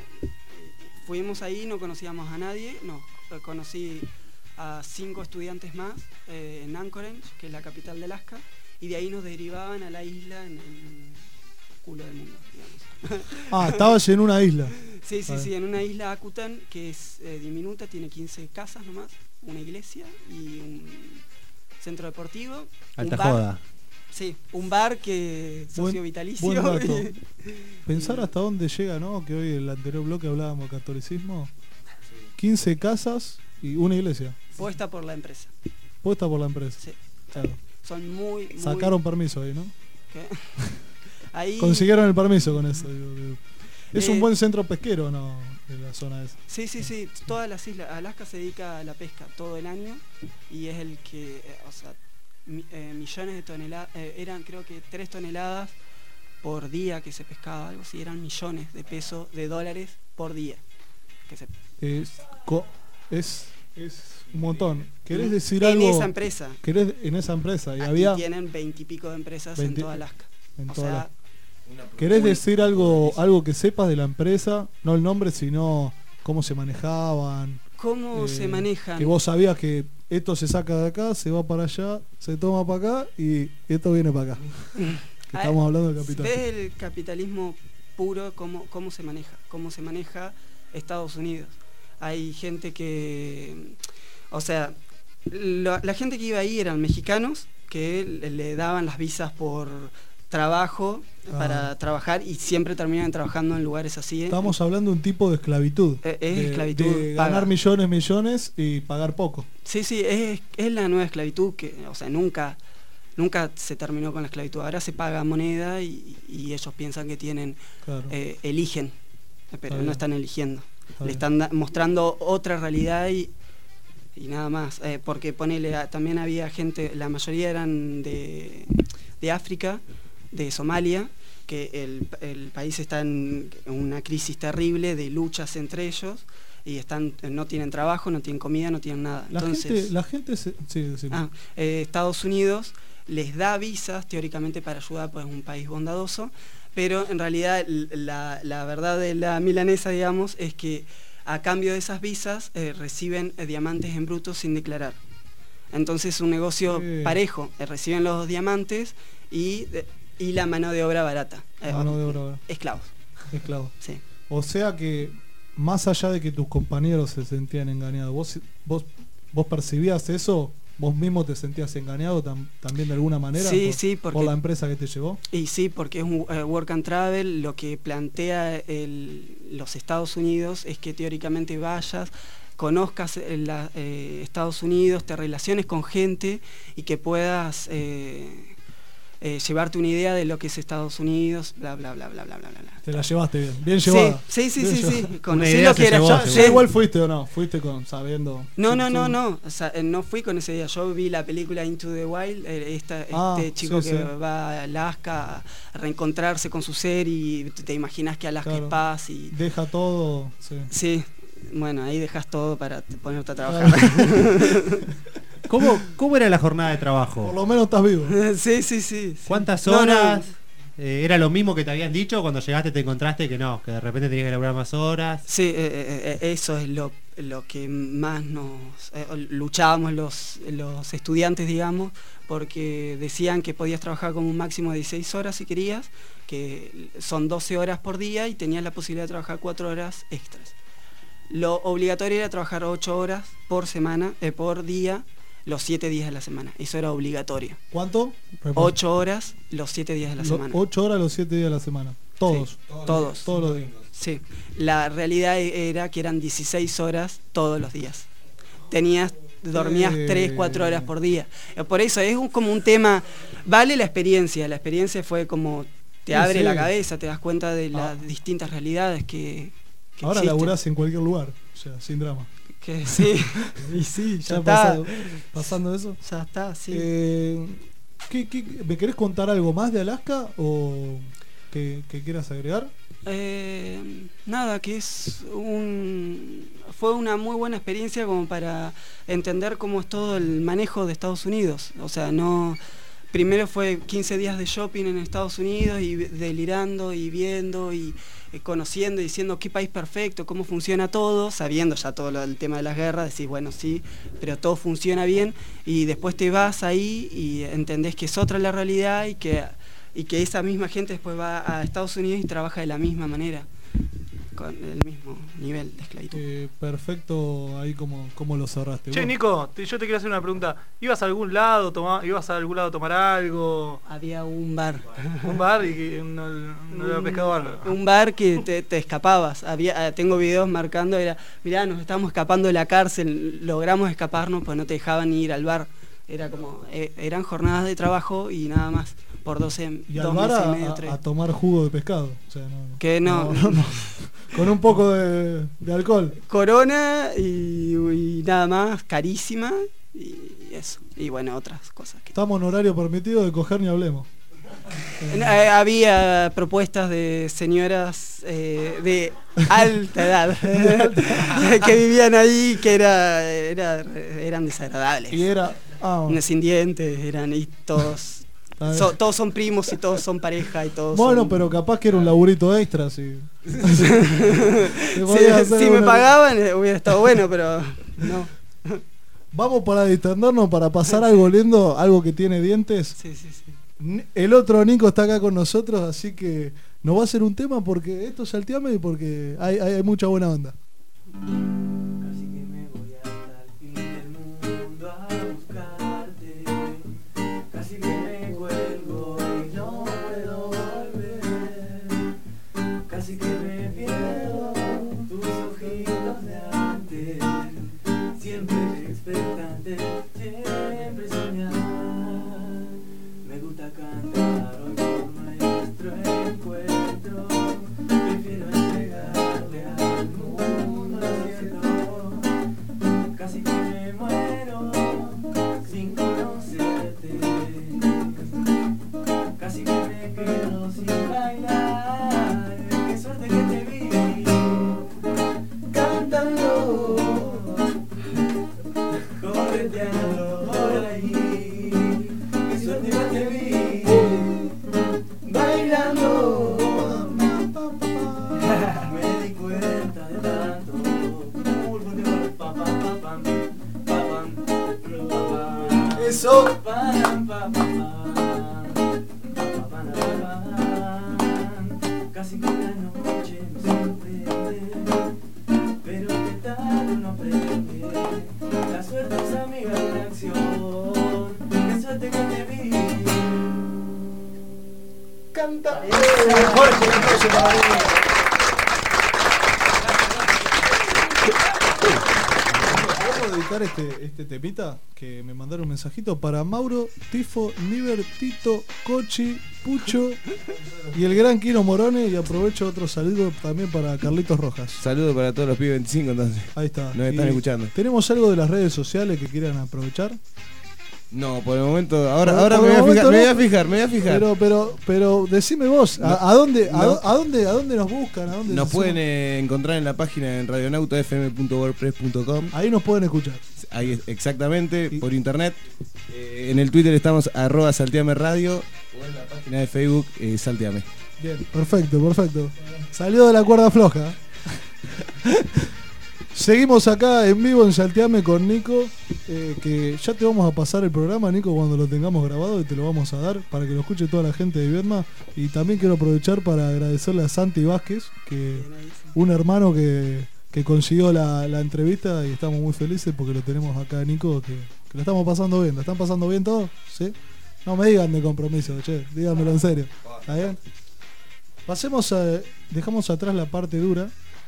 fuimos ahí, no conocíamos a nadie. No, eh, conocí a cinco estudiantes más eh, en Anchorage, que es la capital de Alaska, y de ahí nos derivaban a la isla en el culo del mundo, digamos. Ah, estabas en una isla. Sí, sí, Vale. sí, en una isla Akutan que es eh, diminuta, tiene quince casas nomás, una iglesia y un centro deportivo. Alta un bar. joda. Sí, un bar que socio Buen- vitalicio. buen dato. y- Pensar hasta dónde llega, ¿no? Que hoy en el anterior bloque hablábamos de catolicismo. quince casas y una iglesia. puesta por la empresa. Puesta por la empresa. Sí. Claro. Son muy, muy... Sacaron permiso ahí, ¿no? ¿Qué? Ahí... Consiguieron el permiso con eso. digo, digo. Es Eh, un buen centro pesquero, ¿no? En la zona esa. Sí, sí, sí. Todas las islas. Alaska se dedica a la pesca todo el año y es el que, eh, o sea, mi- eh, millones de toneladas, eh, eran creo que tres toneladas por día que se pescaba, algo así, eran millones de pesos, de dólares por día. Que se... Es, co- es, es un montón. ¿Querés decir En algo? esa empresa. ¿Querés, en esa empresa. Y Aquí había. tienen veintipico de empresas veinte en toda Alaska. en o toda sea, Alaska. ¿Querés decir algo, algo que sepas de la empresa? No el nombre, sino cómo se manejaban. ¿Cómo se manejan? Que vos sabías que esto se saca de acá, se va para allá, se toma para acá y esto viene para acá. Que estamos hablando del capital. ¿Ves el capitalismo puro, cómo, cómo se maneja? Cómo se maneja Estados Unidos. Hay gente que... O sea, lo- la gente que iba ahí eran mexicanos que le, le daban las visas por trabajo Ah. para trabajar y siempre terminaban trabajando en lugares así. ¿eh? Estamos hablando de un tipo de esclavitud. Eh, es de, esclavitud de paga. ganar millones, millones y pagar poco. Sí, sí, es, es la nueva esclavitud que, o sea, nunca, nunca se terminó con la esclavitud. Ahora se paga moneda y, y ellos piensan que tienen, Claro. eh, eligen, pero Está no bien. están eligiendo. Está Le bien. están da- mostrando otra realidad y, y nada más. Eh, porque ponele, a- también había gente, la mayoría eran de, de África, de Somalia, que el, el país está en una crisis terrible de luchas entre ellos y están no tienen trabajo, no tienen comida, no tienen nada. La Entonces, gente, la gente se, sí, decime. Ah, eh, Estados Unidos les da visas teóricamente para ayudar, pues es un país bondadoso, pero en realidad l- la, la verdad de la milanesa, digamos, es que a cambio de esas visas eh, reciben eh, diamantes en bruto sin declarar. Entonces es un negocio Sí. parejo, eh, reciben los diamantes y, de- y la mano de obra barata. Eh, Mano de obra barata. Esclavos. Esclavo. Sí. O sea que, más allá de que tus compañeros se sentían engañados, ¿vos, vos, vos percibías eso ¿Vos mismo te sentías engañado tam- también de alguna manera? Sí, por, sí, porque- por la empresa que te llevó. Y sí, porque es un eh, work and travel, lo que plantea el- los Estados Unidos es que teóricamente vayas, conozcas eh, la- eh, Estados Unidos, te relaciones con gente y que puedas eh, eh, llevarte una idea de lo que es Estados Unidos, bla, bla, bla, bla, bla, bla, bla. Te la llevaste bien, bien Sí, llevada. sí, sí, Bien sí, sí. llevada. Conocí lo que era. Ya, Yo- ya sí. igual fuiste o no, fuiste con sabiendo. No, Sí, no, sí. no, no. O sea, eh, no fui con ese día. Yo vi la película Into the Wild, eh, esta, Ah, este chico sí, que sí. va a Alaska a reencontrarse con su ser y te, te imaginas que Alaska Claro. es paz y... Deja todo. Sí. Sí, bueno, ahí dejas todo para te- ponerte a Claro. trabajar. ¿Cómo, ¿Cómo era la jornada de trabajo? Por lo menos estás vivo. Sí, sí, sí. sí. ¿Cuántas No, no, horas? Eh, ¿Era lo mismo que te habían dicho cuando llegaste te encontraste que no, que de repente tenías que laburar más horas? Sí, eh, eh, eh, eso es lo, lo que más nos eh, luchábamos los, los estudiantes, digamos, porque decían que podías trabajar con un máximo de dieciséis horas si querías, que son doce horas por día y tenías la posibilidad de trabajar cuatro horas extras. Lo obligatorio era trabajar ocho horas por semana, eh, por día, los siete días de la semana. Eso era obligatorio. ¿Cuánto? ocho horas los siete días de la Lo- semana. ocho horas los siete días de la semana. Todos. Sí, todos. Todos los días. Sí, la realidad era que eran dieciséis horas todos los días. Tenías, dormías Eh. tres, cuatro horas por día. Eh, Por eso es un- como un tema, vale la experiencia, la experiencia fue como, te Sí, abre sí. la cabeza, te das cuenta de las Ah. distintas realidades que, que Ahora existen. laburás en cualquier lugar, o sea, sin drama. Que sí, y sí, Ya ya está. pasado- pasando eso. Ya está, sí. Eh, ¿qué- qué- ¿Me querés contar algo más de Alaska o que, que quieras agregar? Eh, nada, que es un fue una muy buena experiencia como para entender cómo es todo el manejo de Estados Unidos. O sea, no primero fue quince días de shopping en Estados Unidos y delirando y viendo y eh, conociendo y diciendo qué país perfecto, cómo funciona todo, sabiendo ya todo lo, el tema de las guerras, decís, bueno, sí, pero todo funciona bien y después te vas ahí y entendés que es otra la realidad y que y que esa misma gente después va a Estados Unidos y trabaja de la misma manera, con el mismo nivel de esclavitud. Eh, perfecto, ahí como, como lo cerraste. Che, Vos- Nico, te- yo te quiero hacer una pregunta. ¿Ibas a algún lado, toma- ibas a algún lado a tomar algo? Había un bar. Un bar y que no, no había pescado bar. Un bar que te, te escapabas. Había, eh, tengo videos marcando, era, mirá, nos estamos escapando de la cárcel, logramos escaparnos, pues no te dejaban ni ir al bar. Era como, eh, eran jornadas de trabajo y nada más, por doce, Y al dos bar meses a, y medio, a- tres. a tomar jugo de pescado. O sea, no, Que no. no, no. Con un poco de, de alcohol. Corona y, y nada más, carísima y eso. Y bueno, otras cosas. que- Estamos en horario permitido de coger ni hablemos. Eh, había propuestas de señoras eh, de alta edad que vivían ahí que era, era eran desagradables. Y era. Ah, bueno. Sin dientes, eran y todos. Está bien. so- todos son primos y todos son pareja y todos Bueno, son- pero capaz que era un laburito extra, sí. si, si me pagaban eh, hubiera estado bueno, pero no. Vamos para distendernos, para pasar algo lindo, algo que tiene dientes. Sí, sí, sí. N- El otro Nico está acá con nosotros, así que nos va a hacer un tema porque esto es Salteame y porque hay, hay, hay mucha buena onda. Casi que me voy hasta el fin del mundo a buscarte. Casi que me cuelgo y no puedo volver. Casi que me pierdo tus ojitos de antes. Siempre expectante, siempre soñar. Me gusta cantar hoy por nuestro encuentro. Prefiero entregarle al mundo siento. Casi que me muero sin conocerte. Casi que me quedo sin bailar. Qué suerte que te vi cantando, correteando por ahí. Qué suerte que te vi bailando. Me di cuenta de tanto. Eso. Casi que la noche me sorprende, pero que tal no aprende. La suerte es amiga de la acción. Fuerte el aplauso para Nico. ¿Podemos dedicar este, este temita? Que me mandaron un mensajito para Mauro, Tifo, Niver, Tito, Cochi, Pucho y el gran Kino Morone. Y aprovecho otro saludo también para Carlitos Rojas. Saludos para todos los pibes veinticinco entonces. Ahí está. Nos están Y escuchando. ¿Tenemos algo de las redes sociales que quieran aprovechar? No, por el momento, ahora, Por- ahora por me, el voy a fijar, momento me voy no. a fijar, me voy a fijar. Pero, pero, pero decime vos, ¿a, No. a dónde, a, No. a dónde, a dónde nos buscan? ¿A dónde Nos se pueden suman? eh, encontrar en la página en radionauta f m punto wordpress punto com. Ahí nos pueden escuchar. Ahí es- exactamente, por internet. Eh, en el Twitter estamos arroba salteame radio o en la página de Facebook eh, salteame. Bien, perfecto, perfecto. Salió de la cuerda floja. Seguimos acá en vivo en Salteame con Nico, eh, que ya te vamos a pasar el programa, Nico, cuando lo tengamos grabado y te lo vamos a dar para que lo escuche toda la gente de Viedma. Y también quiero aprovechar para agradecerle a Santi Vázquez, que un hermano que, que consiguió la, la entrevista y estamos muy felices porque lo tenemos acá, Nico, que, que lo estamos pasando bien. ¿La están pasando bien todos? ¿Sí? No me digan de compromiso, che, díganmelo en serio. ¿Está bien? Pasemos a... Dejamos atrás la parte dura,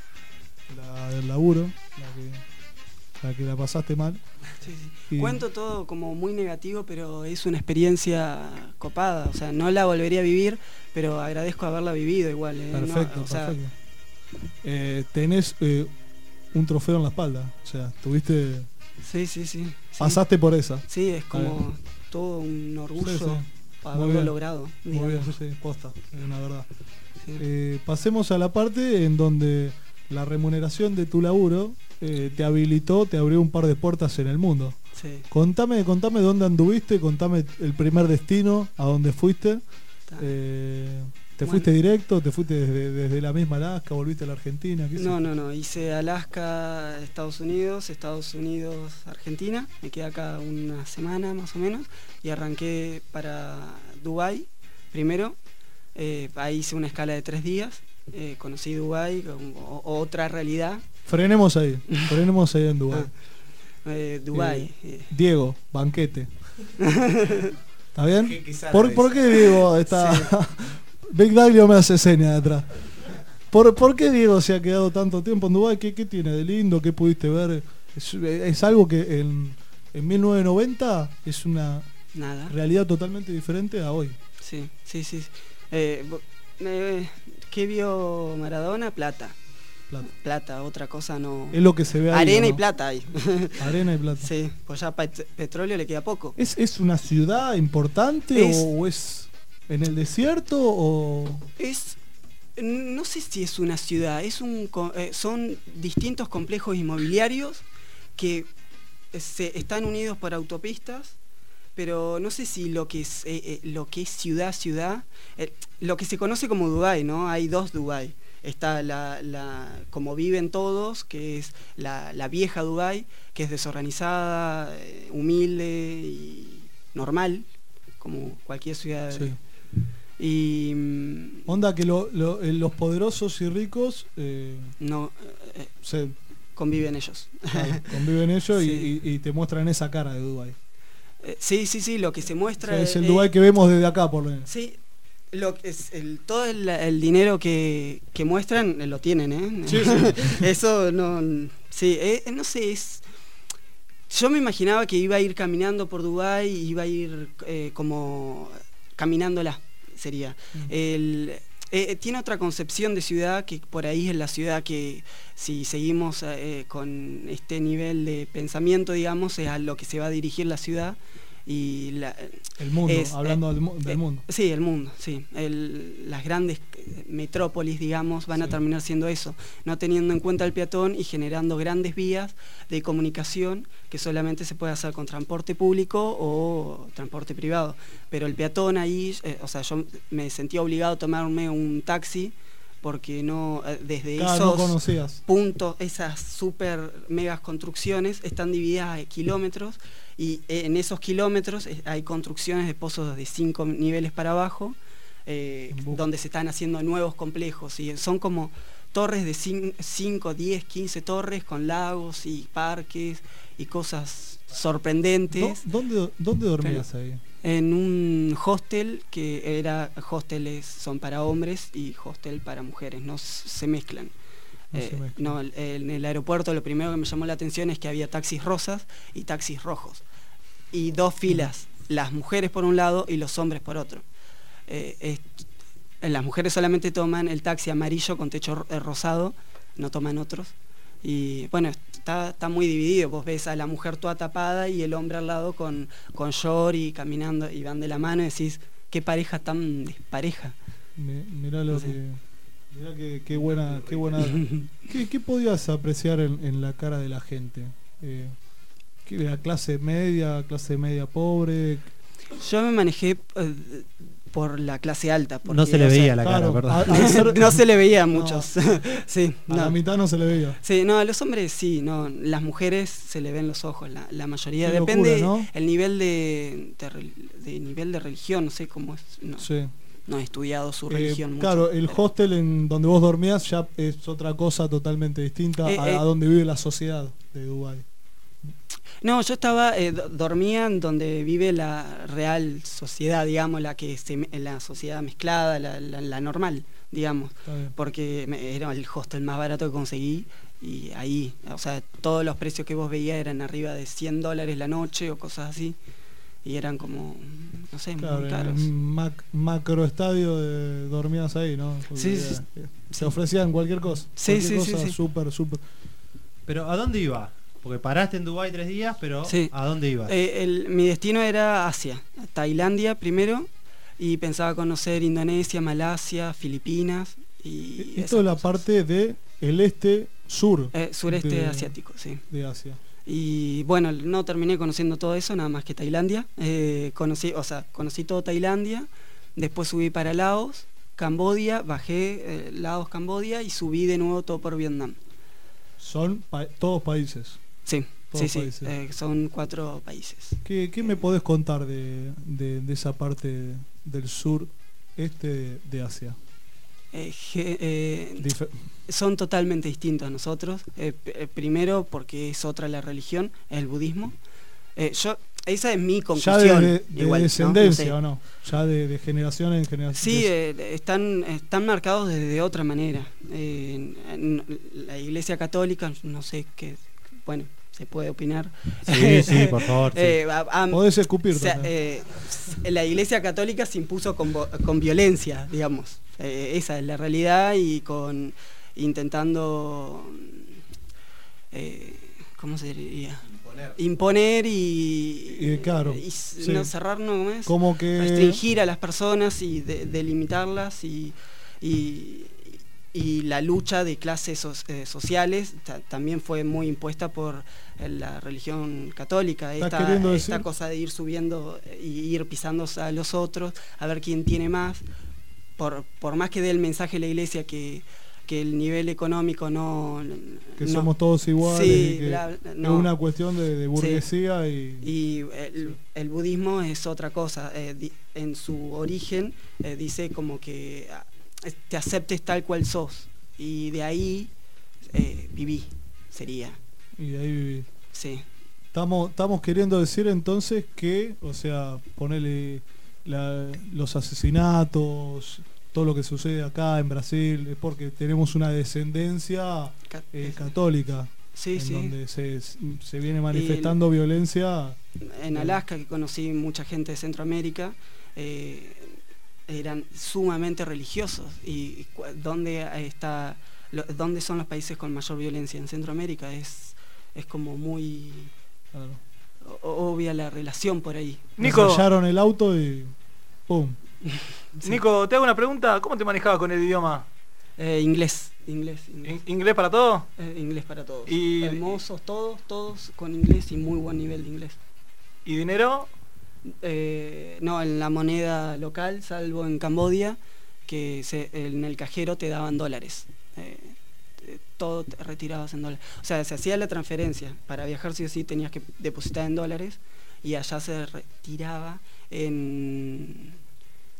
la del laburo, la que la, que la pasaste mal. Sí, sí. Y- Cuento todo como muy negativo, pero es una experiencia copada. O sea, no la volvería a vivir, pero agradezco haberla vivido igual. eh, no, Perfecto, o sea, perfecto. Eh, tenés eh, un trofeo en la espalda, o sea, tuviste... Sí, sí, sí. sí. Pasaste por esa. Sí, es Está bien. como todo un orgullo Sí, sí. para Muy haberlo bien. logrado. Muy bien, digamos. sí, posta, es una verdad. Eh, pasemos a la parte en donde la remuneración de tu laburo eh, te habilitó, te abrió un par de puertas en el mundo. Sí. Contame, contame dónde anduviste, contame el primer destino, a dónde fuiste. Eh, ¿Te Bueno. fuiste directo? ¿Te fuiste desde, desde la misma Alaska? ¿Volviste a la Argentina? ¿Qué sé? No, no, no. Hice Alaska, Estados Unidos, Estados Unidos, Argentina. Me quedé acá una semana más o menos. Y arranqué para Dubái primero. Eh, ahí hice una escala de tres días. Eh, conocí Dubái, como o- otra realidad. Frenemos ahí, frenemos ahí en Dubái. Eh, Dubái. Eh, Diego, banquete. ¿Está bien? Qué quesada ¿Por, esa. ¿Por qué Diego está...? Big Daglio me hace seña de atrás. ¿Por, ¿Por qué Diego se ha quedado tanto tiempo en Dubái? ¿Qué, qué tiene de lindo? ¿Qué pudiste ver? Es, es algo que en, en mil novecientos noventa es una Nada. realidad totalmente diferente a hoy. Sí, sí, sí. Eh, bo- eh, ¿Qué vio Maradona? Plata. Plata. Plata, otra cosa no. Es lo que se ve ahí, Arena ¿o y no? plata ahí. Arena y plata. Sí, pues ya pet- petróleo le queda poco. ¿Es, ¿Es una ciudad importante Es- o es en el desierto o...? Es, no sé si es una ciudad, es un, co- eh, son distintos complejos inmobiliarios que eh, se, están unidos por autopistas, pero no sé si lo que es, eh, eh, lo que es ciudad, ciudad, eh, lo que se conoce como Dubái, ¿no? Hay dos Dubái. Está la, la, como viven todos, que es la, la vieja Dubái, que es desorganizada, eh, humilde y normal, como cualquier ciudad. Sí. Y mm, Onda que lo- lo- eh, los poderosos y ricos eh, no eh, se conviven ellos. claro, conviven ellos y- Sí. y, y te muestran esa cara de Dubái. Eh, sí, sí, sí, lo que se O muestra sea, es el eh, Dubái que vemos desde acá, por lo menos. Sí, lo que es el, todo el, el dinero que, que muestran eh, lo tienen, ¿eh? Sí, sí. Eso no, sí, eh, no sé, es. Yo me imaginaba que iba a ir caminando por Dubái y iba a ir eh, como caminándola, sería. El, eh, tiene otra concepción de ciudad que por ahí es la ciudad que si seguimos eh, con este nivel de pensamiento, digamos, es a lo que se va a dirigir la ciudad. Y la, El mundo, es, hablando eh, del, mu- del eh, mundo. Sí, el mundo, sí. El- las grandes eh, metrópolis, digamos, van a terminar siendo eso, no teniendo en cuenta el peatón y generando grandes vías de comunicación que solamente se puede hacer con transporte público o transporte privado. Pero el peatón ahí, eh, o sea, yo me sentía obligado a tomarme un taxi porque no, eh, desde Claro, no esos conocías. puntos, esas super megas construcciones están divididas en kilómetros y eh, en esos kilómetros eh, hay construcciones de pozos de cinco niveles para abajo eh, donde se están haciendo nuevos complejos y son como torres de cinco, diez, quince torres con lagos y parques y cosas sorprendentes. ¿Dó- ¿Dónde, dónde dormías ahí? En un hostel que era, hosteles son para hombres y hostel para mujeres, no s- se mezclan. No se Eh, mezclan. no, el- en el aeropuerto lo primero que me llamó la atención es que había taxis rosas y taxis rojos. Y dos filas, las mujeres por un lado y los hombres por otro. Eh, es- las mujeres solamente toman el taxi amarillo con techo ro- eh, rosado, no toman otros. Y bueno, está, está muy dividido. Vos ves a la mujer toda tapada y el hombre al lado con, con short y caminando y van de la mano y decís, qué pareja tan despareja. Mi- Mirá lo No sé. que. Mirá que, qué buena. Qué, buena ¿Qué, qué podías apreciar en, en la cara de la gente? Eh, ¿qué, ¿La clase media, clase media pobre? Yo me manejé eh, por la clase alta. porque, No se le o sea, veía la cara, claro, perdón. a- al ser- no se le veía a No. muchos. Sí, A no. la mitad no se le veía. Sí, no, a los hombres sí, no, las mujeres se le ven los ojos, la, la mayoría. Qué Depende locura, ¿no? el nivel de, de, rel- de nivel de religión, no sé cómo es. No, Sí. no he estudiado su Eh, religión mucho. claro, el hostel en donde vos dormías ya es otra cosa totalmente distinta Eh, a, eh. a donde vive la sociedad de Dubái. No, yo estaba, eh, do- dormía en donde vive la real sociedad, digamos, la que se, me- la sociedad mezclada, la, la- la normal, digamos, Está bien. porque me- era el hostel más barato que conseguí y ahí, o sea, todos los precios que vos veías eran arriba de cien dólares la noche o cosas así, y eran como, no sé, Claro, muy en caros. el mac- macroestadio de, dormías ahí, ¿no? Porque, Sí, sí, eh, sí. Te ofrecían cualquier cosa. Sí, cualquier sí, sí, cosa sí. súper, súper. Pero ¿a dónde iba? Porque paraste en Dubái tres días, pero Sí. ¿a dónde ibas? Eh, el- mi destino era Asia, Tailandia primero, y pensaba conocer Indonesia, Malasia, Filipinas y Esto es la parte de el este sur. Eh, sureste de- asiático, sí. De Asia. Y bueno, no terminé conociendo todo eso, nada más que Tailandia. Eh, conocí, o sea, conocí todo Tailandia, después subí para Laos, Cambodia, bajé eh, Laos, Cambodia y subí de nuevo todo por Vietnam. Son pa- todos países. Sí, Todos sí, sí, países. eh, son cuatro países. ¿Qué, qué me podés contar de, de- de esa parte del sur este de, de Asia? Eh, ge- eh, Dife- son totalmente distintos a nosotros. Eh, p- eh, primero porque es otra la religión, es el budismo. Eh, yo, esa es mi ya conclusión. de, de igual, ¿no? descendencia, No sé. ¿o no? Ya de, de generación en generación. Sí, eh, están, están marcados de, de otra manera. Eh, en- en la Iglesia Católica, no sé qué, bueno, se puede opinar. Sí, sí, por favor, sí. Eh, a- a- Podés escupir o sea, también. eh, la Iglesia Católica se impuso con, vo- con violencia, digamos. Eh, esa es la realidad y con intentando, eh, ¿cómo se diría? Imponer, Imponer y, Y, claro, y s- sí. no cerrar, no, ¿cómo es? Como que- Restringir a las personas y de- delimitarlas y, y, y la lucha de clases so- eh, sociales ta- también fue muy impuesta por eh, la religión católica. ¿Estás Esta, queriendo esta decir? cosa de ir subiendo y ir pisando a los otros, a ver quién tiene más. Por, por más que dé el mensaje la iglesia que, que el nivel económico no... Que no- somos todos iguales. Sí, y que bla, bla, es no. una cuestión de, de burguesía y, Y el, el budismo es otra cosa. eh, di- en su origen eh, dice como que ah, te aceptes tal cual sos. Y de ahí eh, viví, sería. y de ahí viví. Sí. Estamos, estamos queriendo decir entonces que, o sea, ponele la- los asesinatos, todo lo que sucede acá en Brasil, es porque tenemos una descendencia Ca- eh, católica. Sí, en sí. donde se, se viene manifestando violencia. En Alaska, que conocí mucha gente de Centroamérica, eh, eran sumamente religiosos. ¿Y cu- dónde está, lo- dónde son los países con mayor violencia? En Centroamérica es, es como muy Claro. o- obvia la relación por ahí. Nico. Rayaron el auto y ¡pum! Nico, te hago una pregunta. ¿Cómo te manejabas con el idioma? Eh, inglés, inglés, inglés. ¿In- ¿Inglés para todo? Eh, inglés para todos. Y- Hermosos todos, todos con inglés y muy buen nivel de inglés. ¿Y dinero? Eh, no, en la moneda local, salvo en Cambodia, que se- en el cajero te daban dólares. Eh, eh, todo te retirabas en dólares. O sea, se hacía la transferencia. Para viajar sí o sí tenías que depositar en dólares y allá se retiraba en,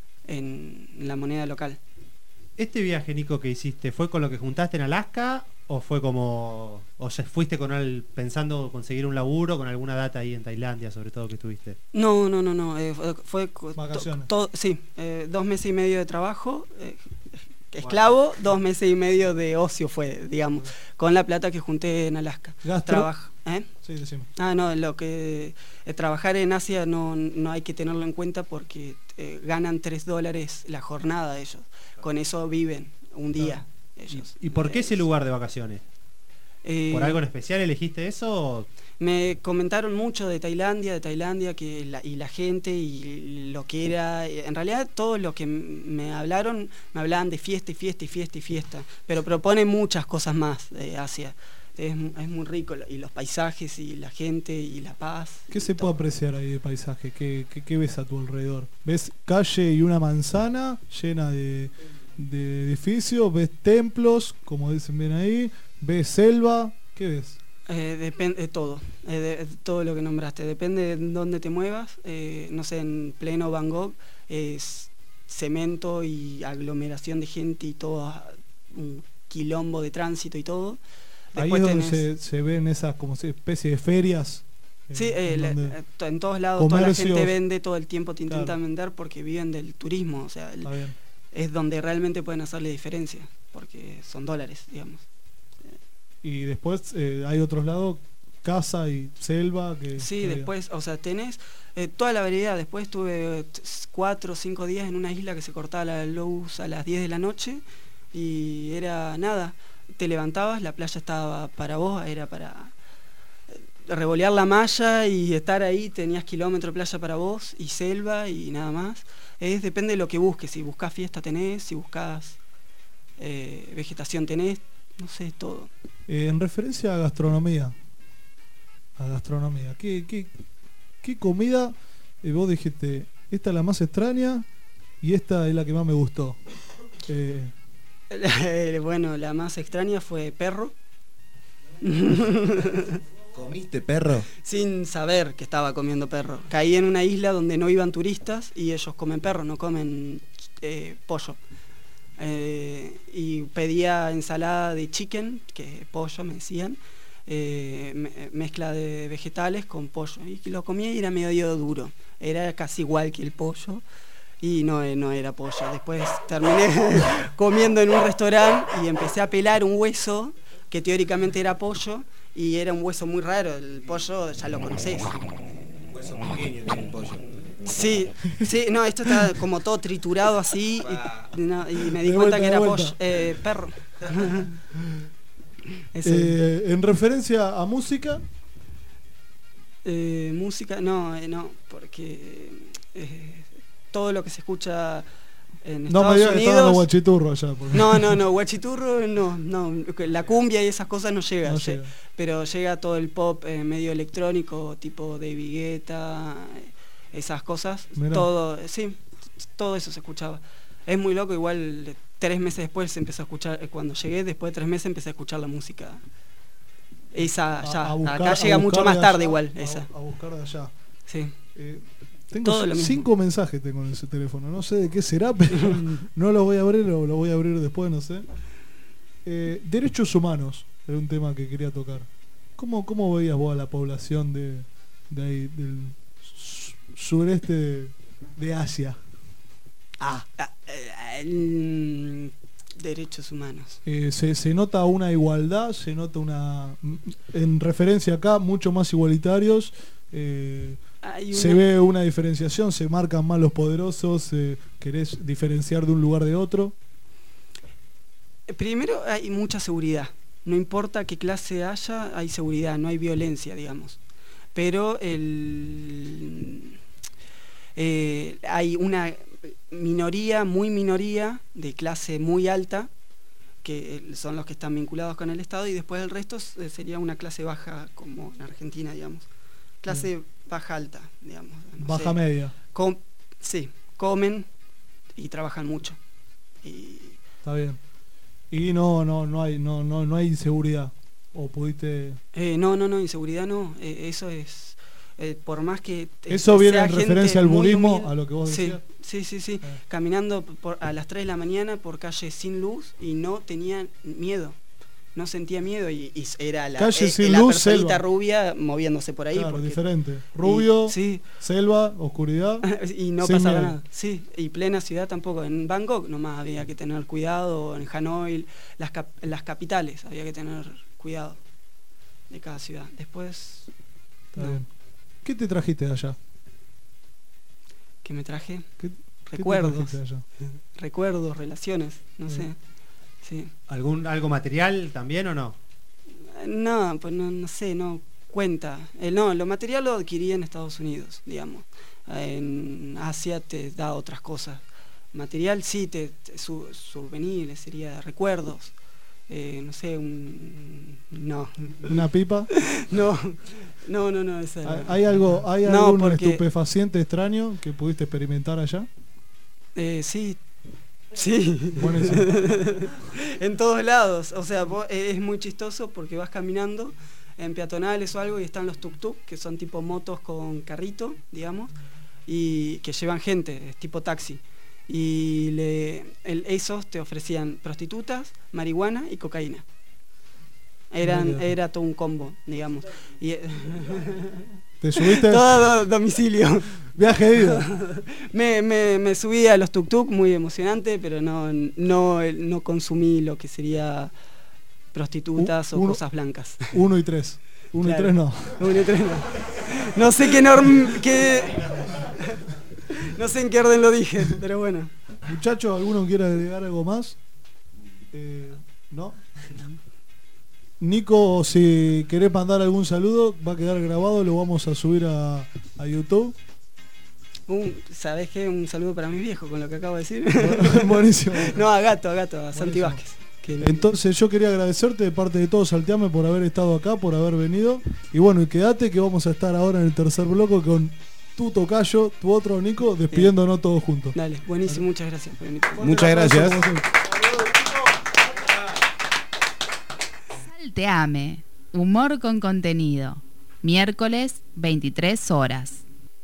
en la moneda local. ¿Este viaje, Nico, que hiciste, fue con lo que juntaste en Alaska ¿O fue como... o ya fuiste con el, pensando conseguir un laburo con alguna data ahí en Tailandia, sobre todo que estuviste? No, no, no, no. eh, fue, fue co- Vacaciones. to- to- sí, eh, dos meses y medio de trabajo, eh, esclavo, dos meses y medio de ocio fue, digamos, con la plata que junté en Alaska. ¿Gastro? Trabaja, ¿eh? Sí, decime. Ah, no, lo que eh, trabajar en Asia no, no hay que tenerlo en cuenta porque eh, ganan tres dólares la jornada ellos. Con eso viven un día ellos. ¿Y por qué ese lugar de vacaciones? Eh, ¿Por algo en especial elegiste eso? o- Me comentaron mucho de Tailandia, de Tailandia que la, y la gente y lo que era. En realidad todo lo que m- me hablaron, me hablaban de fiesta y fiesta y fiesta y fiesta. Pero propone muchas cosas más de Asia. Es, mu- es muy rico y los paisajes y la gente y la paz. ¿Qué se puede apreciar ahí de paisaje? ¿Qué, qué, qué ves a tu alrededor? ¿Ves calle y una manzana llena de, de edificios? ¿Ves templos, como dicen bien ahí? ¿Ves selva? ¿Qué ves? Eh, depende de todo, eh, de, de todo lo que nombraste. Depende de dónde te muevas. Eh, no sé, en pleno Bangkok es cemento y aglomeración de gente y todo un quilombo de tránsito y todo. Ahí Después es donde tenés- se, se ven esas como si- especie de ferias. eh, Sí, eh, en la- donde- eh, to- en todos lados toda la comercios. gente vende, todo el tiempo te intentan Claro. vender porque viven del turismo, o sea, el- Está bien. es donde realmente pueden hacerle diferencia, porque son dólares, digamos. Y después eh, hay otros lados, casa y selva. Que, Sí, que- después, o sea, tenés eh, toda la variedad. Después tuve eh, t- cuatro o cinco días en una isla que se cortaba la luz a las diez de la noche y era nada. Te levantabas, la playa estaba para vos, era para eh, revolear la malla y estar ahí. Tenías kilómetro de playa para vos y selva y nada más. Es depende de lo que busques. Si buscas fiesta tenés, si buscas eh, vegetación tenés, no sé, todo. Eh, en referencia a gastronomía, a gastronomía, ¿qué, qué, qué comida eh, vos dijiste, esta es la más extraña y esta es la que más me gustó? Eh, Bueno, la más extraña fue perro. ¿Comiste perro? Sin saber que estaba comiendo perro. Caí en una isla donde no iban turistas y ellos comen perro, no comen eh, pollo. Eh, y pedía ensalada de chicken, que es pollo, me decían, eh, me- mezcla de vegetales con pollo. Y lo comía y era medio duro. Era casi igual que el pollo. Y no, eh, no era pollo. Después terminé comiendo en un restaurante y empecé a pelar un hueso que teóricamente era pollo y era un hueso muy raro. El pollo ya lo conocés. Un hueso pequeño tiene el pollo. Sí, sí, no, esto está como todo triturado así y, no, y me di De cuenta vuelta, que de era vuelta. pollo, eh, perro. Eso. eh, en referencia a música, Eh, música, no, eh, no, porque eh, todo lo que se escucha en no me Estados digas que estaban los Unidos. guachiturros allá. porque- No, no, no, guachiturro no, no, la cumbia y esas cosas no llega, No lle- llega. pero llega todo el pop eh, medio electrónico, tipo David Guetta, eh, esas cosas, Mirá. todo, eh, sí, todo eso se escuchaba. Es muy loco, igual eh, tres meses después se empezó a escuchar, eh, cuando llegué, después de tres meses empecé a escuchar la música. Esa, A- ya, a buscar- acá a llega mucho buscar más de tarde allá, igual, a- esa. A buscar de allá. Sí. Eh, tengo Todo c- lo mismo. cinco mensajes tengo en ese teléfono. No sé de qué será, pero no los voy a abrir o los voy a abrir después, no sé. Eh, derechos humanos es un tema que quería tocar. ¿Cómo, cómo veías vos a la población de, de ahí, del su- sureste de, de Asia? Ah, ah, eh, mm, derechos humanos. Eh, se, se nota una igualdad, se nota una... En referencia acá, mucho más igualitarios. eh, Hay Se una- ve una diferenciación, se marcan más los poderosos, eh, querés diferenciar de un lugar de otro. Primero hay mucha seguridad. No importa qué clase haya, hay seguridad, no hay violencia, digamos. Pero el, eh, hay una minoría, muy minoría, de clase muy alta, que eh, son los que están vinculados con el Estado, y después el resto eh, sería una clase baja, como en Argentina, digamos. Clase baja alta, digamos. no Baja sé. media. Com- sí, comen y trabajan mucho. Y Está bien. Y no, no, no hay, no, no, no hay inseguridad. O pudiste. Eh, no, no, no, inseguridad no. Eh, eso es. Eh, por más que. eh, Eso viene sea en gente referencia al muy budismo, humilde- a lo que vos sí, decías. Sí, sí, sí. Caminando por, a las tres de la mañana por calles sin luz y no tenían miedo. no sentía miedo y, y era la, Calle eh, sin la luz, personita selva. rubia moviéndose por ahí. Claro, porque- diferente. Rubio, y- sí. selva, oscuridad. Y no sin pasaba miedo. nada. Sí, y plena ciudad tampoco. En Bangkok nomás había que tener cuidado, en Hanoi, las, cap- las capitales había que tener cuidado de cada ciudad. Después, Está no. bien. ¿Qué te trajiste de allá? ¿Qué me traje? ¿Qué- qué te Recuerdos. trajiste de allá? Recuerdos, relaciones, no Mm. sé. Sí. ¿Algún, ¿Algo material también o no? No, pues no, no sé, no cuenta. Eh, no, lo material lo adquirí en Estados Unidos, digamos. En Asia te da otras cosas. Material sí, te, te su, souvenirs, sería recuerdos. Eh, no sé, un... No. ¿Una pipa? No, no, no, no. Esa ¿Hay, hay algo, hay No, algún porque- estupefaciente extraño que pudiste experimentar allá? Eh, sí, sí. Buenísimo. En todos lados. O sea, vos- eh, es muy chistoso porque vas caminando en peatonales o algo y están los tuk-tuk, que son tipo motos con carrito, digamos, y que llevan gente, es tipo taxi. Y le, el, esos te ofrecían prostitutas, marihuana y cocaína. Eran, Mira. era todo un combo, digamos. Y, ¿Te subiste? Todo do- domicilio. Viaje de ida. me, me, me subí a los tuk-tuk, muy emocionante, pero no, no, no consumí lo que sería prostitutas U- o uno- cosas blancas. Uno y tres. Uno Claro. y tres no. Uno y tres no. No sé qué norm... qué... No sé en qué orden lo dije, pero bueno. Muchachos, ¿alguno quiere agregar algo más? Eh, ¿No? Nico, si querés mandar algún saludo, va a quedar grabado, lo vamos a subir a, a YouTube. Un, ¿Sabés qué? Un saludo para mis viejos con lo que acabo de decir. Buenísimo. No, a Gato, a Gato, a Santi Buenísimo. Vázquez. Que- Entonces yo quería agradecerte de parte de todos, Salteame, por haber estado acá, por haber venido. Y bueno, y quédate que vamos a estar ahora en el tercer bloque con tu tocayo, tu otro Nico, despidiéndonos todos juntos. Dale, buenísimo, muchas gracias por invitarme. Muchas gracias. Salteame. Humor con contenido. Miércoles, veintitrés horas.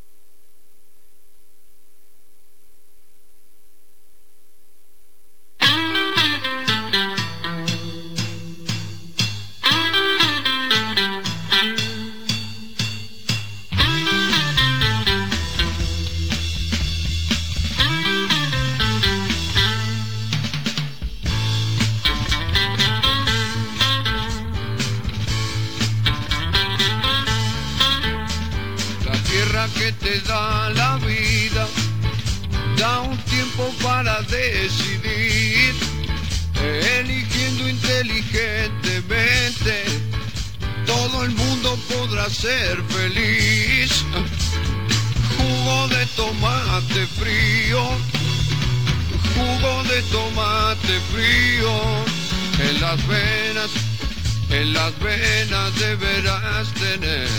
La tierra que te da la vida da un tiempo para decidir, eligiendo inteligentemente, todo el mundo podrá ser feliz. Jugo de tomate frío, jugo de tomate frío, en las venas, en las venas deberás tener.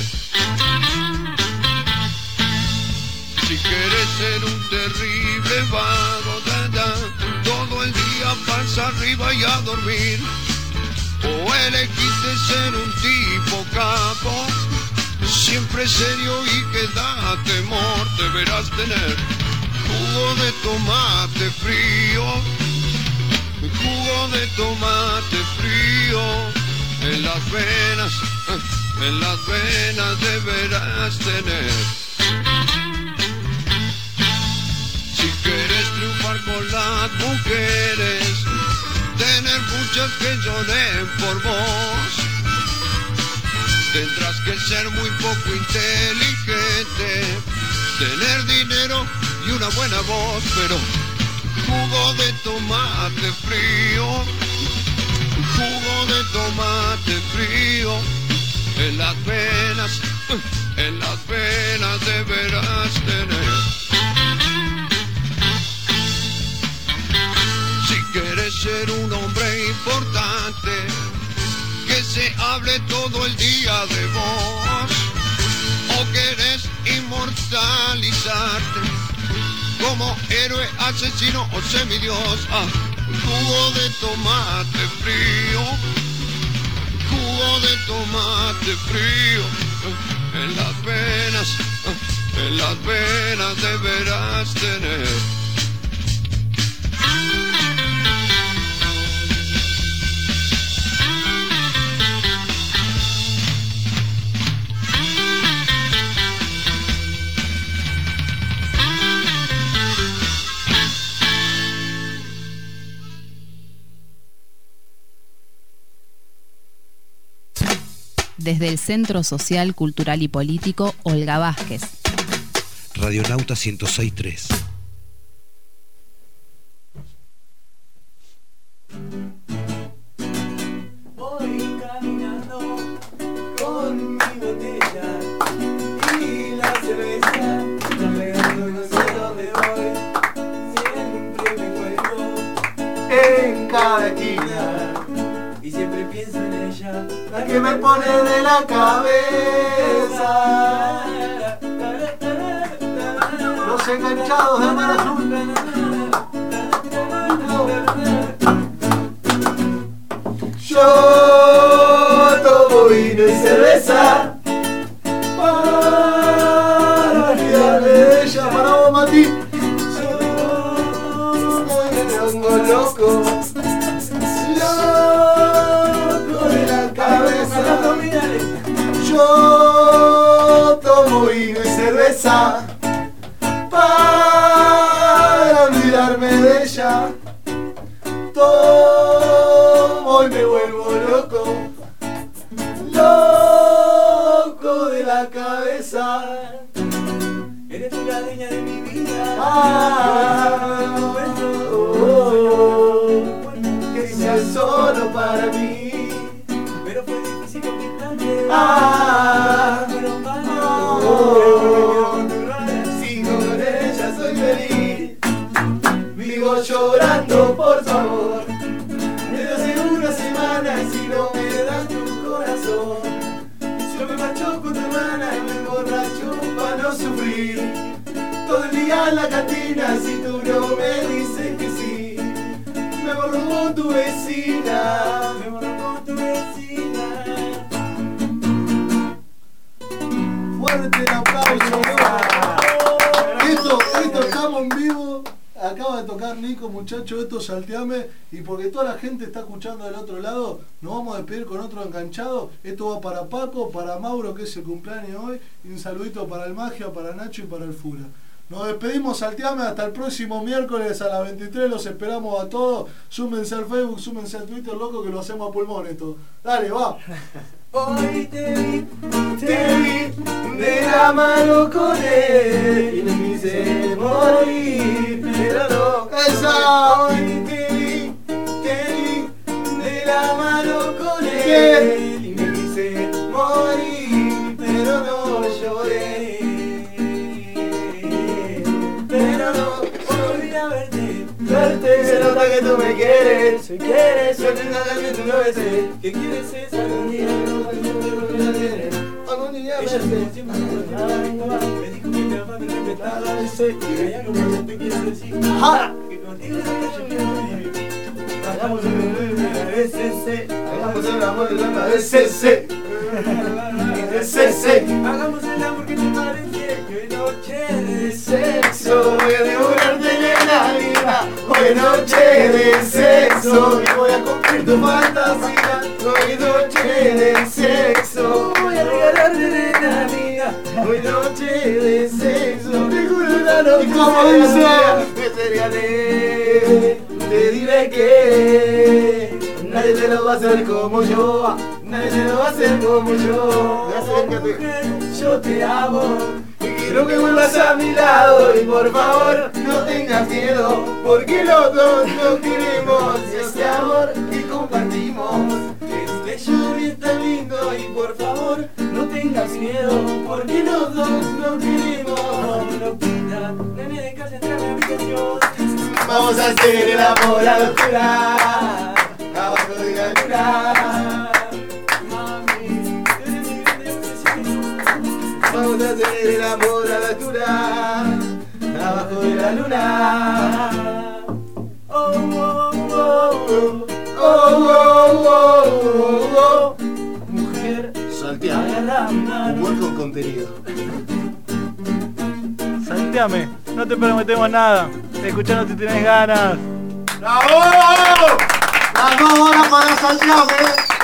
Si quieres ser un terrible vago, da, da, todo el día pasa arriba y a dormir, o elegiste ser un tipo capo, siempre serio y que da temor, deberás tener jugo de tomate frío, jugo de tomate frío, en las venas, en las venas deberás tener. Si quieres triunfar con las mujeres, tener muchas que lloren por vos, tendrás que ser muy poco inteligente, tener dinero y una buena voz, pero jugo de tomate frío, jugo de tomate frío, en las venas, en las venas deberás tener. Si quieres ser un hombre importante, que se hable todo el día de vos, o querés inmortalizarte como héroe, asesino o semidios, ah, jugo de tomate frío, jugo de tomate frío, en las venas, en las venas deberás tener. Desde el Centro Social, Cultural y Político Olga Vázquez. Radionauta ciento seis punto tres. Voy caminando con mi botella y la cerveza, navegando no sé dónde voy, siempre me encuentro en cada esquina y siempre pienso en ella, la que me pone de la cabeza. Los enganchados de Mar Azul. Yo tomo vino y cerveza para olvidarme de ella, para vos, Mati. Yo me pongo loco, loco de la cabeza. Yo tomo vino y cerveza para olvidarme de ella. Tomo y me vuelvo loco, loco de la cabeza. Eres tú la dueña de mi vida. Ah, oh, que sea solo para mí, pero fue difícil conquistarte. Ah, oh, si con ella soy feliz, vivo llorando por su amor. Desde hace una semana y si no me das tu corazón, yo me marcho con tu hermana y me emborracho para no sufrir. Todo el día en la cantina si tú no me dices que sí. Me borro con tu vecina, me borro con tu vecina. Fuerte el aplauso. Esto, esto estamos en vivo. Acaba de tocar Nico, muchachos, esto salteame. Y porque toda la gente está escuchando del otro lado, nos vamos a despedir con otro enganchado. Esto va para Paco, para Mauro, que es el cumpleaños hoy. Y un saludito para el Magia, para Nacho y para el Fura. Nos despedimos, salteame, hasta el próximo miércoles a las veintitrés. Los esperamos a todos. Súmense al Facebook, súmense al Twitter, loco, que lo hacemos a pulmón esto. Dale, va. Hoy te vi, te vi de la mano con él y me quise morir, pero no. Esa. Hoy te vi, te vi de la mano con él y me quise morir, pero no lloré, pero no volví a verte, verte. Se nota que tú me quieres, si quieres, yo te nada que tú no ves, que quieres es algún día. Algún día ella siempre siempre me dijo que te amaba y respetaba ese y ya no te quiero decir que contigo yo quiero vivir. Hagamos el amor de la veces hagamos el amor que te parece que noche de sexo. Voy a devorarte en la vida, hoy noche de sexo y voy a cumplir tu fantasía. Hoy noche de sexo, voy a regalarte de la vida. Hoy noche de sexo, te juro una noche. ¿Y cómo dice? Me seriaré, te diré que nadie te lo va a hacer como yo. Nadie te lo va a hacer como yo. Acércate, yo te amo y quiero que vuelvas a mi lado. Y por favor, no tengas miedo, porque los dos nos queremos. Y este amor que compartimos es bello y es tan lindo. Y por favor, no tengas miedo, porque los dos nos queremos. Loquita, ven de casa, entra a mi habitación. Vamos a hacer el amor a la locura, abajo de la luna. Vamos a hacer el amor a la altura, abajo de la luna. Oh, oh, oh, oh, oh, oh, oh, oh. Mujer, salteame, humor con contenido. Salteame, no te prometemos nada. Escuchanos si tenés ganas. ¡Bravo! Las dos horas para salteame.